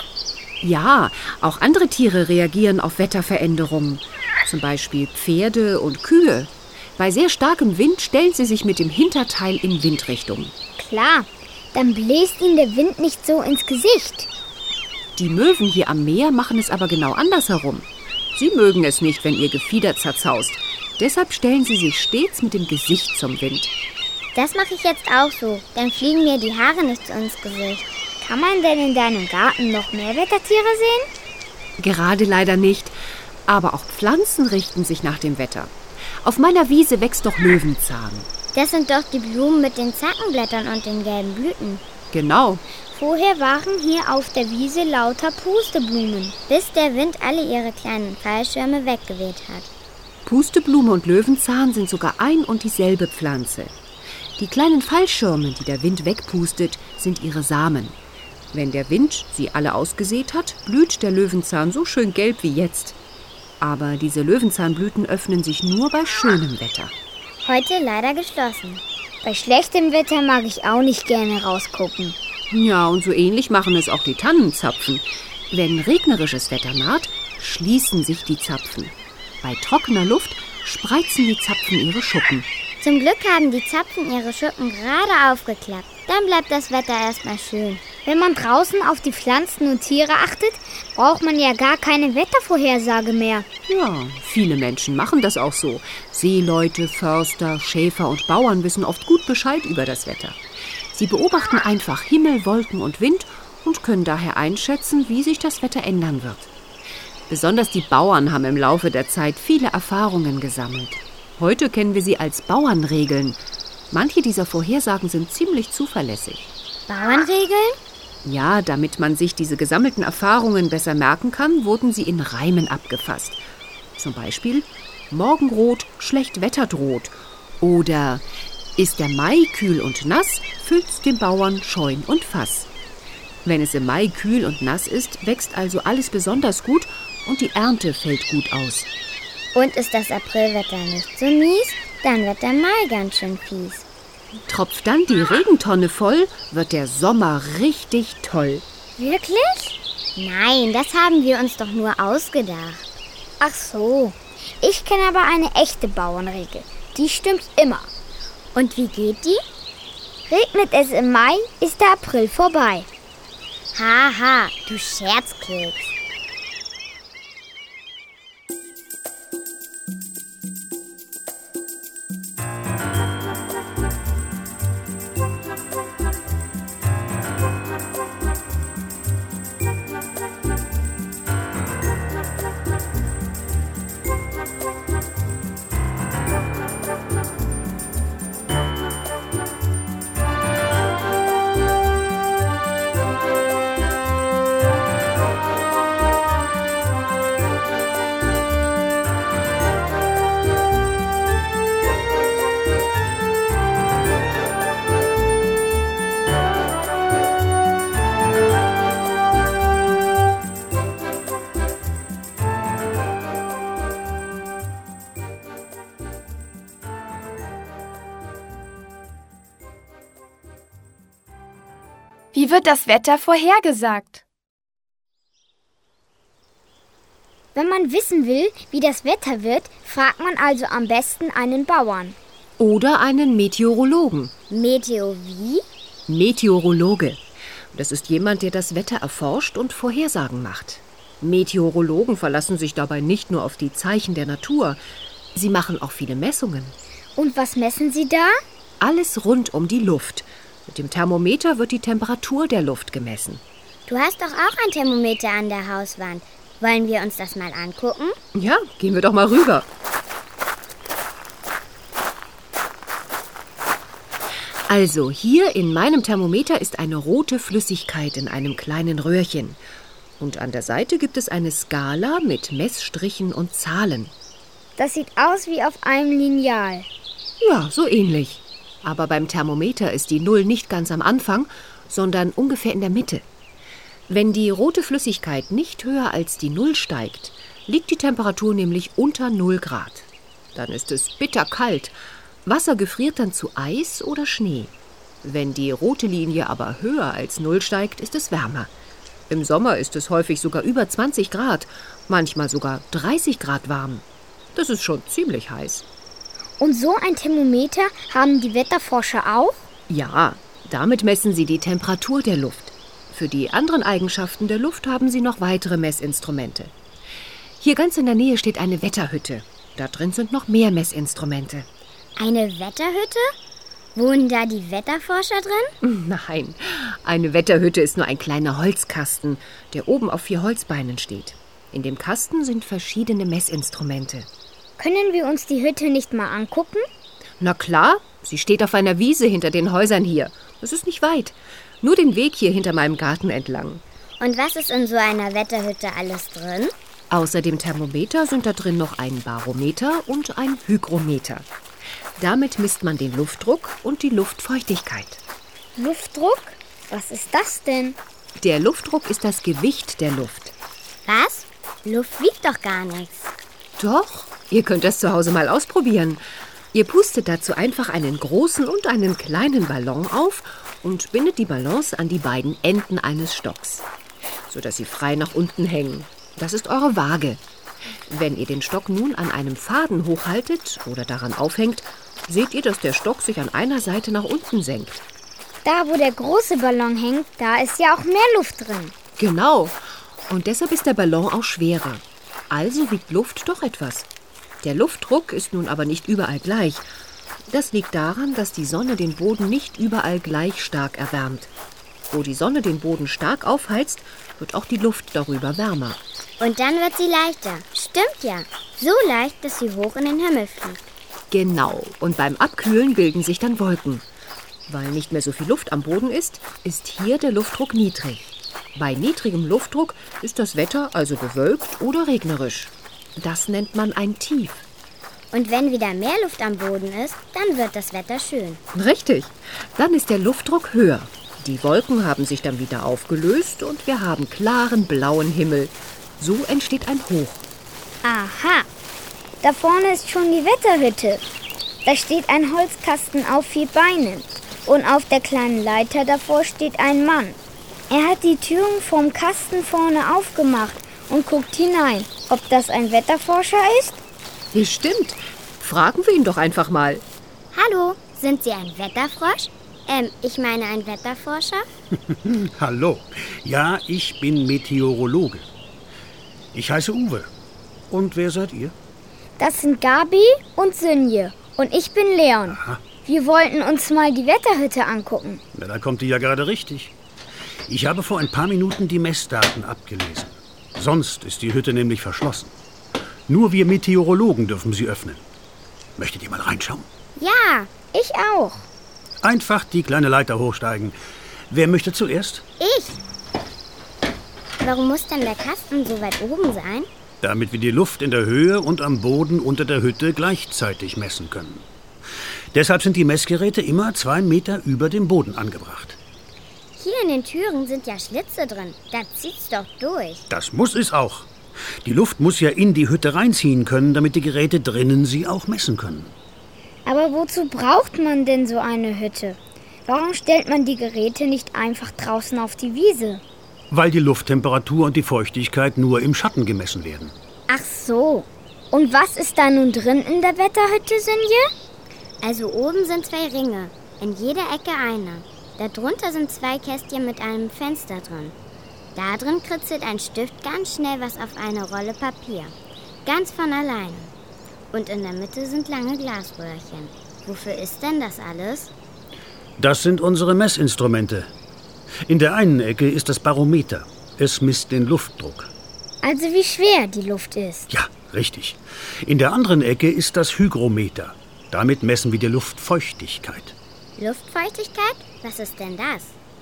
Ja, auch andere Tiere reagieren auf Wetterveränderungen. Zum Beispiel Pferde und Kühe. Bei sehr starkem Wind stellen sie sich mit dem Hinterteil in Windrichtung. Klar, dann bläst ihnen der Wind nicht so ins Gesicht. Die Möwen hier am Meer machen es aber genau andersherum. Sie mögen es nicht, wenn ihr Gefieder zerzaust. Deshalb stellen sie sich stets mit dem Gesicht zum Wind. Das mache ich jetzt auch so. Dann fliegen mir die Haare nicht ins Gesicht. Kann man denn in deinem Garten noch mehr Wettertiere sehen? Gerade leider nicht. Aber auch Pflanzen richten sich nach dem Wetter. Auf meiner Wiese wächst doch Löwenzahn. Das sind doch die Blumen mit den Zackenblättern und den gelben Blüten. Genau. Vorher waren hier auf der Wiese lauter Pusteblumen, bis der Wind alle ihre kleinen Fallschirme weggeweht hat. Pusteblume und Löwenzahn sind sogar ein und dieselbe Pflanze. Die kleinen Fallschirme, die der Wind wegpustet, sind ihre Samen. Wenn der Wind sie alle ausgesät hat, blüht der Löwenzahn so schön gelb wie jetzt. Aber diese Löwenzahnblüten öffnen sich nur bei schönem Wetter. Heute leider geschlossen. Bei schlechtem Wetter mag ich auch nicht gerne rausgucken. Ja, und so ähnlich machen es auch die Tannenzapfen. Wenn regnerisches Wetter naht, schließen sich die Zapfen. Bei trockener Luft spreizen die Zapfen ihre Schuppen. Zum Glück haben die Zapfen ihre Schuppen gerade aufgeklappt. Dann bleibt das Wetter erstmal schön. Wenn man draußen auf die Pflanzen und Tiere achtet, braucht man ja gar keine Wettervorhersage mehr. Ja, viele Menschen machen das auch so. Seeleute, Förster, Schäfer und Bauern wissen oft gut Bescheid über das Wetter. Sie beobachten einfach Himmel, Wolken und Wind und können daher einschätzen, wie sich das Wetter ändern wird. Besonders die Bauern haben im Laufe der Zeit viele Erfahrungen gesammelt. Heute kennen wir sie als Bauernregeln. Manche dieser Vorhersagen sind ziemlich zuverlässig. Bauernregeln? Ja, damit man sich diese gesammelten Erfahrungen besser merken kann, wurden sie in Reimen abgefasst. Zum Beispiel: Morgenrot, schlecht Wetter droht. Oder ist der Mai kühl und nass, füllt's dem Bauern Scheun und Fass. Wenn es im Mai kühl und nass ist, wächst also alles besonders gut und die Ernte fällt gut aus. Und ist das Aprilwetter nicht so mies, dann wird der Mai ganz schön fies. Tropft dann die Regentonne voll, wird der Sommer richtig toll. Wirklich? Nein, das haben wir uns doch nur ausgedacht. Ach so. Ich kenne aber eine echte Bauernregel. Die stimmt immer. Und wie geht die? Regnet es im Mai, ist der April vorbei. Haha, du Scherzkeks. Wie wird das Wetter vorhergesagt? Wenn man wissen will, wie das Wetter wird, fragt man also am besten einen Bauern. Oder einen Meteorologen. Meteo wie? Meteorologe. Das ist jemand, der das Wetter erforscht und Vorhersagen macht. Meteorologen verlassen sich dabei nicht nur auf die Zeichen der Natur. Sie machen auch viele Messungen. Und was messen Sie da? Alles rund um die Luft. Mit dem Thermometer wird die Temperatur der Luft gemessen. Du hast doch auch ein Thermometer an der Hauswand. Wollen wir uns das mal angucken? Ja, gehen wir doch mal rüber. Also, hier in meinem Thermometer ist eine rote Flüssigkeit in einem kleinen Röhrchen. Und an der Seite gibt es eine Skala mit Messstrichen und Zahlen. Das sieht aus wie auf einem Lineal. Ja, so ähnlich. Aber beim Thermometer ist die Null nicht ganz am Anfang, sondern ungefähr in der Mitte. Wenn die rote Flüssigkeit nicht höher als die Null steigt, liegt die Temperatur nämlich unter null Grad. Dann ist es bitterkalt. Wasser gefriert dann zu Eis oder Schnee. Wenn die rote Linie aber höher als Null steigt, ist es wärmer. Im Sommer ist es häufig sogar über zwanzig Grad, manchmal sogar dreißig Grad warm. Das ist schon ziemlich heiß. Und so ein Thermometer haben die Wetterforscher auch? Ja, damit messen sie die Temperatur der Luft. Für die anderen Eigenschaften der Luft haben sie noch weitere Messinstrumente. Hier ganz in der Nähe steht eine Wetterhütte. Da drin sind noch mehr Messinstrumente. Eine Wetterhütte? Wohnen da die Wetterforscher drin? Nein, eine Wetterhütte ist nur ein kleiner Holzkasten, der oben auf vier Holzbeinen steht. In dem Kasten sind verschiedene Messinstrumente. Können wir uns die Hütte nicht mal angucken? Na klar, sie steht auf einer Wiese hinter den Häusern hier. Es ist nicht weit, nur den Weg hier hinter meinem Garten entlang. Und was ist in so einer Wetterhütte alles drin? Außer dem Thermometer sind da drin noch ein Barometer und ein Hygrometer. Damit misst man den Luftdruck und die Luftfeuchtigkeit. Luftdruck? Was ist das denn? Der Luftdruck ist das Gewicht der Luft. Was? Luft wiegt doch gar nichts. Doch, ihr könnt das zu Hause mal ausprobieren. Ihr pustet dazu einfach einen großen und einen kleinen Ballon auf und bindet die Ballons an die beiden Enden eines Stocks, sodass sie frei nach unten hängen. Das ist eure Waage. Wenn ihr den Stock nun an einem Faden hochhaltet oder daran aufhängt, seht ihr, dass der Stock sich an einer Seite nach unten senkt. Da, wo der große Ballon hängt, da ist ja auch mehr Luft drin. Genau. Und deshalb ist der Ballon auch schwerer. Also wiegt Luft doch etwas. Der Luftdruck ist nun aber nicht überall gleich. Das liegt daran, dass die Sonne den Boden nicht überall gleich stark erwärmt. Wo die Sonne den Boden stark aufheizt, wird auch die Luft darüber wärmer. Und dann wird sie leichter. Stimmt ja. So leicht, dass sie hoch in den Himmel fliegt. Genau. Und beim Abkühlen bilden sich dann Wolken. Weil nicht mehr so viel Luft am Boden ist, ist hier der Luftdruck niedrig. Bei niedrigem Luftdruck ist das Wetter also bewölkt oder regnerisch. Das nennt man ein Tief. Und wenn wieder mehr Luft am Boden ist, dann wird das Wetter schön. Richtig. Dann ist der Luftdruck höher. Die Wolken haben sich dann wieder aufgelöst und wir haben klaren blauen Himmel. So entsteht ein Hoch. Aha, da vorne ist schon die Wetterhütte. Da steht ein Holzkasten auf vier Beinen. Und auf der kleinen Leiter davor steht ein Mann. Er hat die Türen vom Kasten vorne aufgemacht und guckt hinein. Ob das ein Wetterforscher ist? Bestimmt. Fragen wir ihn doch einfach mal. Hallo, sind Sie ein Wetterfrosch? Ähm, ich meine ein Wetterforscher? Hallo. Ja, ich bin Meteorologe. Ich heiße Uwe. Und wer seid ihr? Das sind Gabi und Sünje. Und ich bin Leon. Aha. Wir wollten uns mal die Wetterhütte angucken. Na, da kommt ihr ja gerade richtig. Ich habe vor ein paar Minuten die Messdaten abgelesen. Sonst ist die Hütte nämlich verschlossen. Nur wir Meteorologen dürfen sie öffnen. Möchtet ihr mal reinschauen? Ja, Ich auch. Einfach die kleine Leiter hochsteigen. Wer möchte zuerst? ich. Warum muss denn der Kasten so weit oben sein? Damit wir die Luft in der Höhe und am Boden unter der Hütte gleichzeitig messen können. Deshalb sind die Messgeräte immer zwei Meter über dem Boden angebracht. Hier in den Türen sind ja Schlitze drin. Da zieht's doch durch. Das muss es auch. Die Luft muss ja in die Hütte reinziehen können, damit die Geräte drinnen sie auch messen können. Aber wozu braucht man denn so eine Hütte? Warum stellt man die Geräte nicht einfach draußen auf die Wiese? Weil die Lufttemperatur und die Feuchtigkeit nur im Schatten gemessen werden. Ach so. Und was ist da nun drin in der Wetterhütte, Sünje? Also oben sind zwei Ringe. In jeder Ecke einer. Darunter sind zwei Kästchen mit einem Fenster drin. Da drin kritzelt ein Stift ganz schnell was auf eine Rolle Papier. Ganz von alleine. Und in der Mitte sind lange Glasröhrchen. Wofür ist denn das alles? Das sind unsere Messinstrumente. In der einen Ecke ist das Barometer. Es misst den Luftdruck. Also wie schwer die Luft ist. Ja, richtig. In der anderen Ecke ist das Hygrometer. Damit messen wir die Luftfeuchtigkeit. Luftfeuchtigkeit? Was ist denn das?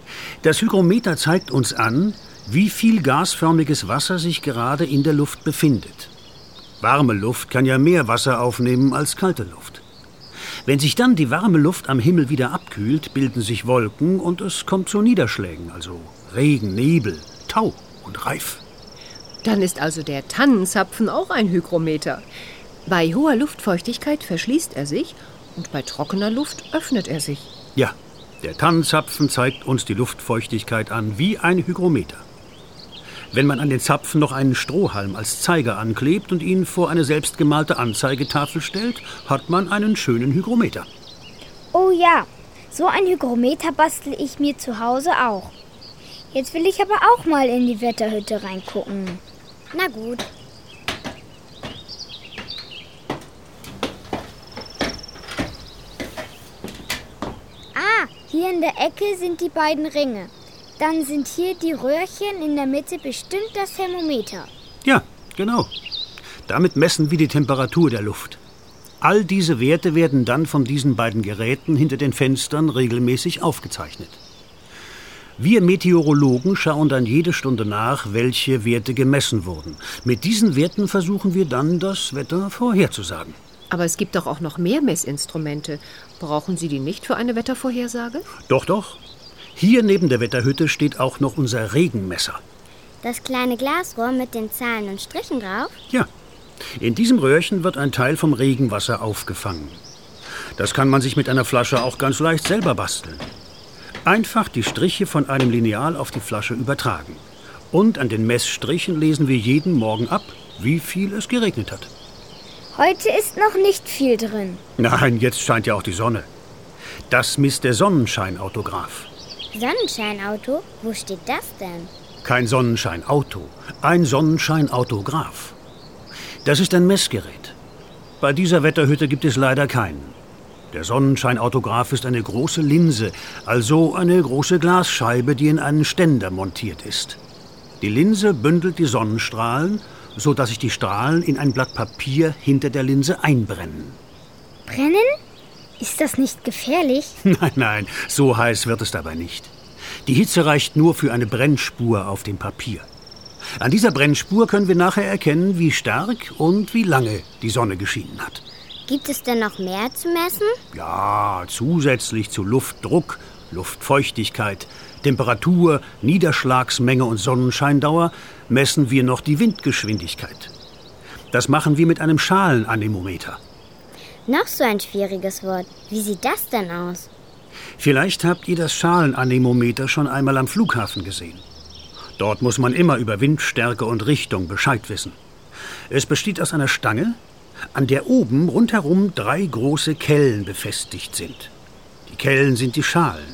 Das Hygrometer zeigt uns an, wie viel gasförmiges Wasser sich gerade in der Luft befindet. Warme Luft kann ja mehr Wasser aufnehmen als kalte Luft. Wenn sich dann die warme Luft am Himmel wieder abkühlt, bilden sich Wolken und es kommt zu Niederschlägen, also Regen, Nebel, Tau und Reif. Dann ist also der Tannenzapfen auch ein Hygrometer. Bei hoher Luftfeuchtigkeit verschließt er sich und bei trockener Luft öffnet er sich. Ja, der Tannenzapfen zeigt uns die Luftfeuchtigkeit an wie ein Hygrometer. Wenn man an den Zapfen noch einen Strohhalm als Zeiger anklebt und ihn vor eine selbstgemalte Anzeigetafel stellt, hat man einen schönen Hygrometer. Oh ja, so ein Hygrometer bastel ich mir zu Hause auch. Jetzt will ich aber auch mal in die Wetterhütte reingucken. Na gut. Ah, hier in der Ecke sind die beiden Ringe. Dann sind hier die Röhrchen in der Mitte bestimmt das Thermometer. Ja, genau. Damit messen wir die Temperatur der Luft. All diese Werte werden dann von diesen beiden Geräten hinter den Fenstern regelmäßig aufgezeichnet. Wir Meteorologen schauen dann jede Stunde nach, welche Werte gemessen wurden. Mit diesen Werten versuchen wir dann, das Wetter vorherzusagen. Aber es gibt doch auch noch mehr Messinstrumente. Brauchen Sie die nicht für eine Wettervorhersage? Doch, doch. Hier neben der Wetterhütte steht auch noch unser Regenmesser. Das kleine Glasrohr mit den Zahlen und Strichen drauf? Ja, in diesem Röhrchen wird ein Teil vom Regenwasser aufgefangen. Das kann man sich mit einer Flasche auch ganz leicht selber basteln. Einfach die Striche von einem Lineal auf die Flasche übertragen. Und an den Messstrichen lesen wir jeden Morgen ab, wie viel es geregnet hat. Heute ist noch nicht viel drin. Nein, jetzt scheint ja auch die Sonne. Das misst der Sonnenscheinautograph. Sonnenscheinauto? Wo steht das denn? Kein Sonnenscheinauto, ein Sonnenscheinautograph. Das ist ein Messgerät. Bei dieser Wetterhütte gibt es leider keinen. Der Sonnenscheinautograph ist eine große Linse, also eine große Glasscheibe, die in einen Ständer montiert ist. Die Linse bündelt die Sonnenstrahlen, sodass sich die Strahlen in ein Blatt Papier hinter der Linse einbrennen. Brennen? Ist das nicht gefährlich? Nein, nein, so heiß wird es dabei nicht. Die Hitze reicht nur für eine Brennspur auf dem Papier. An dieser Brennspur können wir nachher erkennen, wie stark und wie lange die Sonne geschienen hat. Gibt es denn noch mehr zu messen? Ja, zusätzlich zu Luftdruck, Luftfeuchtigkeit, Temperatur, Niederschlagsmenge und Sonnenscheindauer messen wir noch die Windgeschwindigkeit. Das machen wir mit einem Schalenanemometer. Noch so ein schwieriges Wort. Wie sieht das denn aus? Vielleicht habt ihr das Schalenanemometer schon einmal am Flughafen gesehen. Dort muss man immer über Windstärke und Richtung Bescheid wissen. Es besteht aus einer Stange, an der oben rundherum drei große Kellen befestigt sind. Die Kellen sind die Schalen.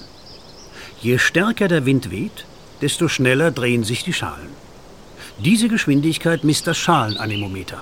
Je stärker der Wind weht, desto schneller drehen sich die Schalen. Diese Geschwindigkeit misst das Schalenanemometer.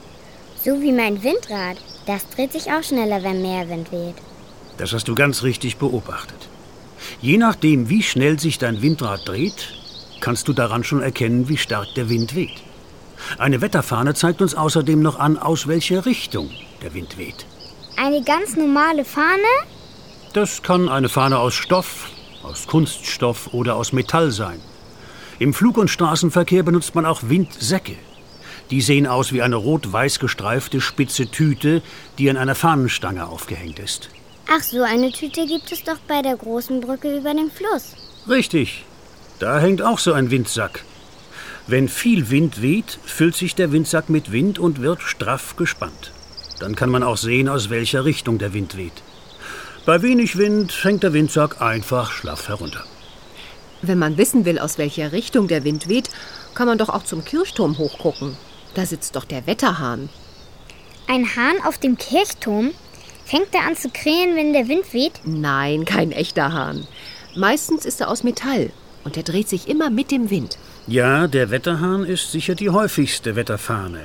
So wie mein Windrad. Das dreht sich auch schneller, wenn mehr Wind weht. Das hast du ganz richtig beobachtet. Je nachdem, wie schnell sich dein Windrad dreht, kannst du daran schon erkennen, wie stark der Wind weht. Eine Wetterfahne zeigt uns außerdem noch an, aus welcher Richtung der Wind weht. Eine ganz normale Fahne? Das kann eine Fahne aus Stoff, aus Kunststoff oder aus Metall sein. Im Flug- und Straßenverkehr benutzt man auch Windsäcke. Die sehen aus wie eine rot-weiß gestreifte spitze Tüte, die an einer Fahnenstange aufgehängt ist. Ach, so eine Tüte gibt es doch bei der großen Brücke über den Fluss. Richtig. Da hängt auch so ein Windsack. Wenn viel Wind weht, füllt sich der Windsack mit Wind und wird straff gespannt. Dann kann man auch sehen, aus welcher Richtung der Wind weht. Bei wenig Wind hängt der Windsack einfach schlaff herunter. Wenn man wissen will, aus welcher Richtung der Wind weht, kann man doch auch zum Kirchturm hochgucken. Da sitzt doch der Wetterhahn. Ein Hahn auf dem Kirchturm? Fängt er an zu krähen, wenn der Wind weht? Nein, kein echter Hahn. Meistens ist er aus Metall und er dreht sich immer mit dem Wind. Ja, der Wetterhahn ist sicher die häufigste Wetterfahne.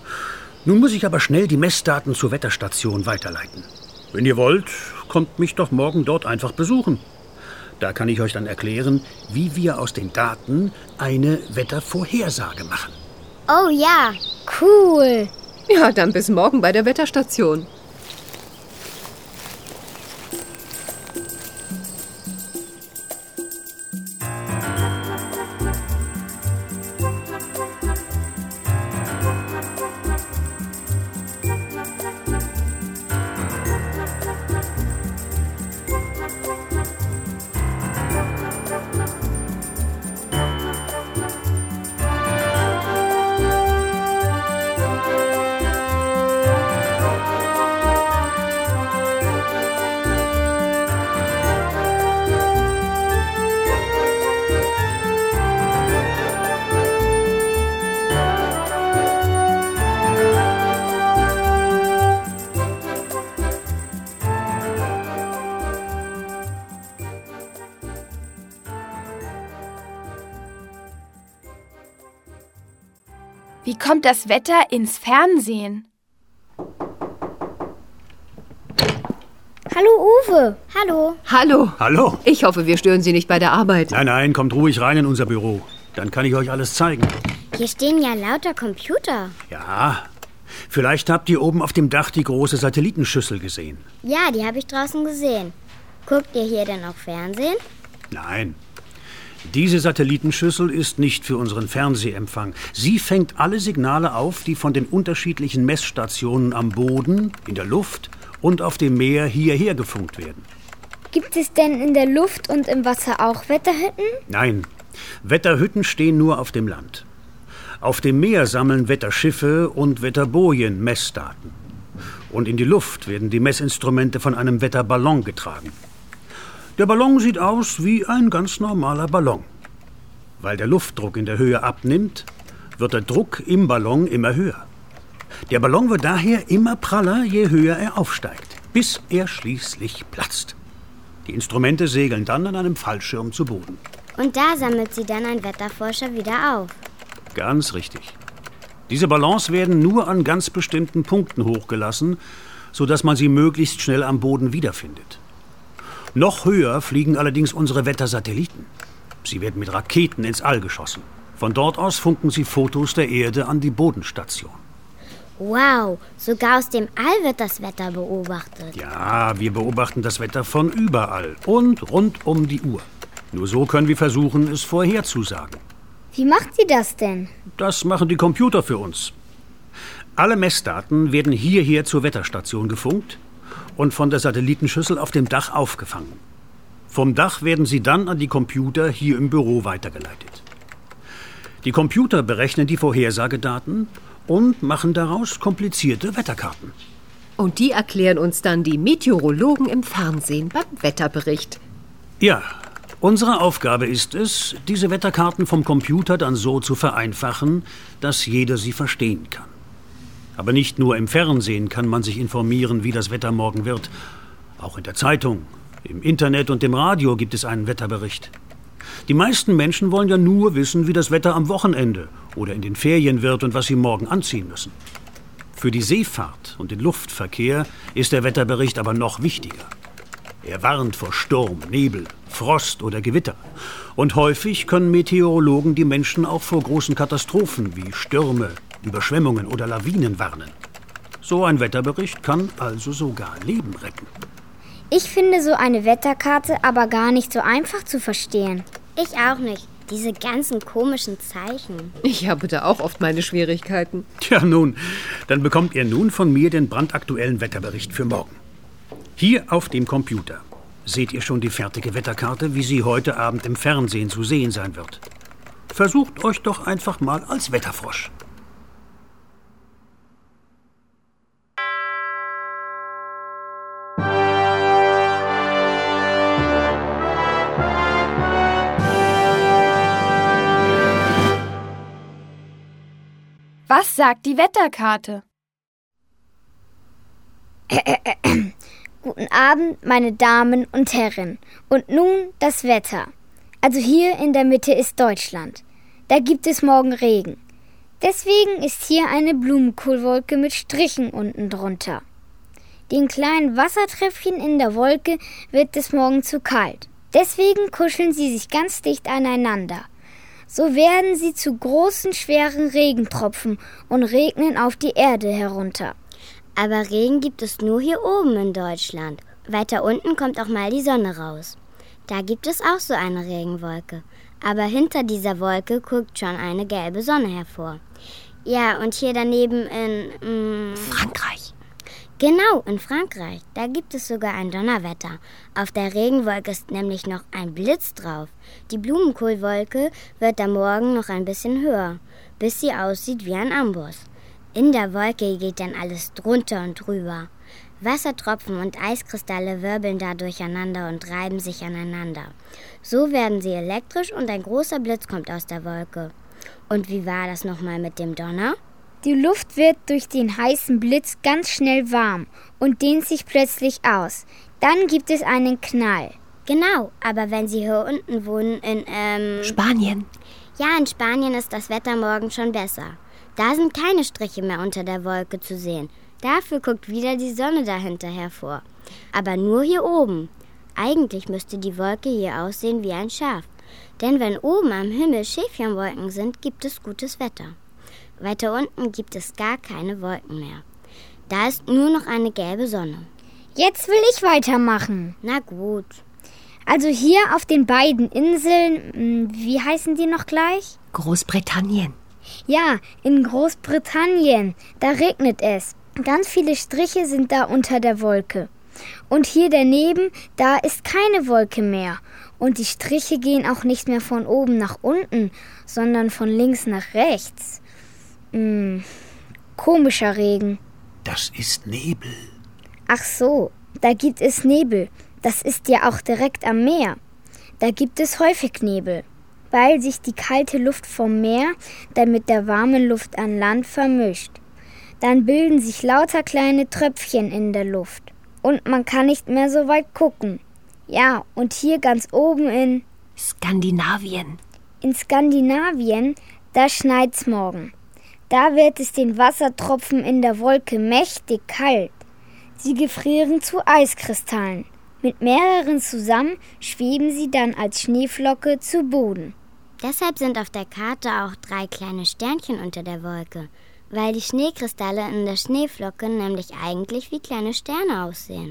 Nun muss ich aber schnell die Messdaten zur Wetterstation weiterleiten. Wenn ihr wollt, kommt mich doch morgen dort einfach besuchen. Da kann ich euch dann erklären, wie wir aus den Daten eine Wettervorhersage machen. Oh ja, Cool. Ja, dann bis morgen bei der Wetterstation. Wie kommt das Wetter ins Fernsehen? Hallo Uwe. hallo. Hallo. Hallo? Ich hoffe, wir stören Sie nicht bei der Arbeit. Nein, nein, kommt ruhig rein in unser Büro. Dann kann ich euch alles zeigen. Hier stehen ja lauter Computer. Ja, vielleicht habt ihr oben auf dem Dach die große Satellitenschüssel gesehen. Ja, die habe ich draußen gesehen. Guckt ihr hier denn auch Fernsehen? Nein. Diese Satellitenschüssel ist nicht für unseren Fernsehempfang. Sie fängt alle Signale auf, die von den unterschiedlichen Messstationen am Boden, in der Luft und auf dem Meer hierher gefunkt werden. Gibt es denn in der Luft und im Wasser auch Wetterhütten? Nein, Wetterhütten stehen nur auf dem Land. Auf dem Meer sammeln Wetterschiffe und Wetterbojen Messdaten. Und in die Luft werden die Messinstrumente von einem Wetterballon getragen. Der Ballon sieht aus wie ein ganz normaler Ballon. Weil der Luftdruck in der Höhe abnimmt, wird der Druck im Ballon immer höher. Der Ballon wird daher immer praller, je höher er aufsteigt, bis er schließlich platzt. Die Instrumente segeln dann an einem Fallschirm zu Boden. Und da sammelt sie dann ein Wetterforscher wieder auf. Ganz richtig. Diese Ballons werden nur an ganz bestimmten Punkten hochgelassen, sodass man sie möglichst schnell am Boden wiederfindet. Noch höher fliegen allerdings unsere Wettersatelliten. Sie werden mit Raketen ins All geschossen. Von dort aus funken sie Fotos der Erde an die Bodenstation. Wow, sogar aus dem All wird das Wetter beobachtet. Ja, wir beobachten das Wetter von überall und rund um die Uhr. Nur so können wir versuchen, es vorherzusagen. Wie macht sie das denn? Das machen die Computer für uns. Alle Messdaten werden hierher zur Wetterstation gefunkt und von der Satellitenschüssel auf dem Dach aufgefangen. Vom Dach werden sie dann an die Computer hier im Büro weitergeleitet. Die Computer berechnen die Vorhersagedaten und machen daraus komplizierte Wetterkarten. Und die erklären uns dann die Meteorologen im Fernsehen beim Wetterbericht. Ja, unsere Aufgabe ist es, diese Wetterkarten vom Computer dann so zu vereinfachen, dass jeder sie verstehen kann. Aber nicht nur im Fernsehen kann man sich informieren, wie das Wetter morgen wird. Auch in der Zeitung, im Internet und im Radio gibt es einen Wetterbericht. Die meisten Menschen wollen ja nur wissen, wie das Wetter am Wochenende oder in den Ferien wird und was sie morgen anziehen müssen. Für die Seefahrt und den Luftverkehr ist der Wetterbericht aber noch wichtiger. Er warnt vor Sturm, Nebel, Frost oder Gewitter. Und häufig können Meteorologen die Menschen auch vor großen Katastrophen wie Stürme, Überschwemmungen oder Lawinen warnen. So ein Wetterbericht kann also sogar Leben retten. Ich finde so eine Wetterkarte aber gar nicht so einfach zu verstehen. Ich auch nicht. Diese ganzen komischen Zeichen. Ich habe da auch oft meine Schwierigkeiten. Tja, nun, dann bekommt ihr nun von mir den brandaktuellen Wetterbericht für morgen. Hier auf dem Computer seht ihr schon die fertige Wetterkarte, wie sie heute Abend im Fernsehen zu sehen sein wird. Versucht euch doch einfach mal als Wetterfrosch. Was sagt die Wetterkarte? Guten Abend, meine Damen und Herren. Und nun das Wetter. Also hier in der Mitte ist Deutschland. Da gibt es morgen Regen. Deswegen ist hier eine Blumenkohlwolke mit Strichen unten drunter. Den kleinen Wassertröpfchen in der Wolke wird es morgen zu kalt. Deswegen kuscheln sie sich ganz dicht aneinander. So werden sie zu großen, schweren Regentropfen und regnen auf die Erde herunter. Aber Regen gibt es nur hier oben in Deutschland. Weiter unten kommt auch mal die Sonne raus. Da gibt es auch so eine Regenwolke. Aber hinter dieser Wolke guckt schon eine gelbe Sonne hervor. Ja, und hier daneben in... Mm, Frankreich. Genau, in Frankreich. Da gibt es sogar ein Donnerwetter. Auf der Regenwolke ist nämlich noch ein Blitz drauf. Die Blumenkohlwolke wird am Morgen noch ein bisschen höher, bis sie aussieht wie ein Amboss. In der Wolke geht dann alles drunter und drüber. Wassertropfen und Eiskristalle wirbeln da durcheinander und reiben sich aneinander. So werden sie elektrisch und ein großer Blitz kommt aus der Wolke. Und wie war das nochmal mit dem Donner? Die Luft wird durch den heißen Blitz ganz schnell warm und dehnt sich plötzlich aus. Dann gibt es einen Knall. Genau, aber wenn Sie hier unten wohnen in, ähm... Spanien. Ja, in Spanien ist das Wetter morgen schon besser. Da sind keine Striche mehr unter der Wolke zu sehen. Dafür guckt wieder die Sonne dahinter hervor. Aber nur hier oben. Eigentlich müsste die Wolke hier aussehen wie ein Schaf. Denn wenn oben am Himmel Schäfchenwolken sind, gibt es gutes Wetter. Weiter unten gibt es gar keine Wolken mehr. Da ist nur noch eine gelbe Sonne. Jetzt will ich weitermachen. Na gut. Also hier auf den beiden Inseln, wie heißen die noch gleich? Großbritannien. Ja, in Großbritannien. Da regnet es. Ganz viele Striche sind da unter der Wolke. Und hier daneben, da ist keine Wolke mehr. Und die Striche gehen auch nicht mehr von oben nach unten, sondern von links nach rechts. Hm, komischer Regen. Das ist Nebel. Ach so, da gibt es Nebel. Das ist ja auch direkt am Meer. Da gibt es häufig Nebel, weil sich die kalte Luft vom Meer dann mit der warmen Luft an Land vermischt. Dann bilden sich lauter kleine Tröpfchen in der Luft. Und man kann nicht mehr so weit gucken. Ja, und hier ganz oben in Skandinavien. In Skandinavien, da schneit's morgen. Da wird es den Wassertropfen in der Wolke mächtig kalt. Sie gefrieren zu Eiskristallen. Mit mehreren zusammen schweben sie dann als Schneeflocke zu Boden. Deshalb sind auf der Karte auch drei kleine Sternchen unter der Wolke, weil die Schneekristalle in der Schneeflocke nämlich eigentlich wie kleine Sterne aussehen.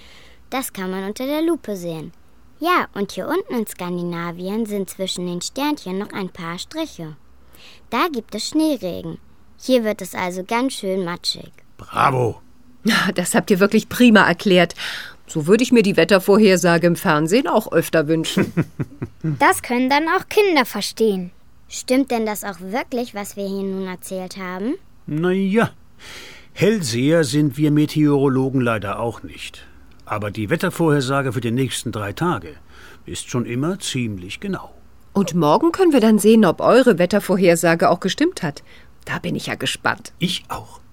Das kann man unter der Lupe sehen. Ja, und hier unten in Skandinavien sind zwischen den Sternchen noch ein paar Striche. Da gibt es Schneeregen. Hier wird es also ganz schön matschig. Bravo! Das habt ihr wirklich prima erklärt. So würde ich mir die Wettervorhersage im Fernsehen auch öfter wünschen. Das können dann auch Kinder verstehen. Stimmt denn das auch wirklich, was wir hier nun erzählt haben? Na ja, Hellseher sind wir Meteorologen leider auch nicht. Aber die Wettervorhersage für die nächsten drei Tage ist schon immer ziemlich genau. Und morgen können wir dann sehen, ob eure Wettervorhersage auch gestimmt hat. Da bin ich ja gespannt. Ich auch.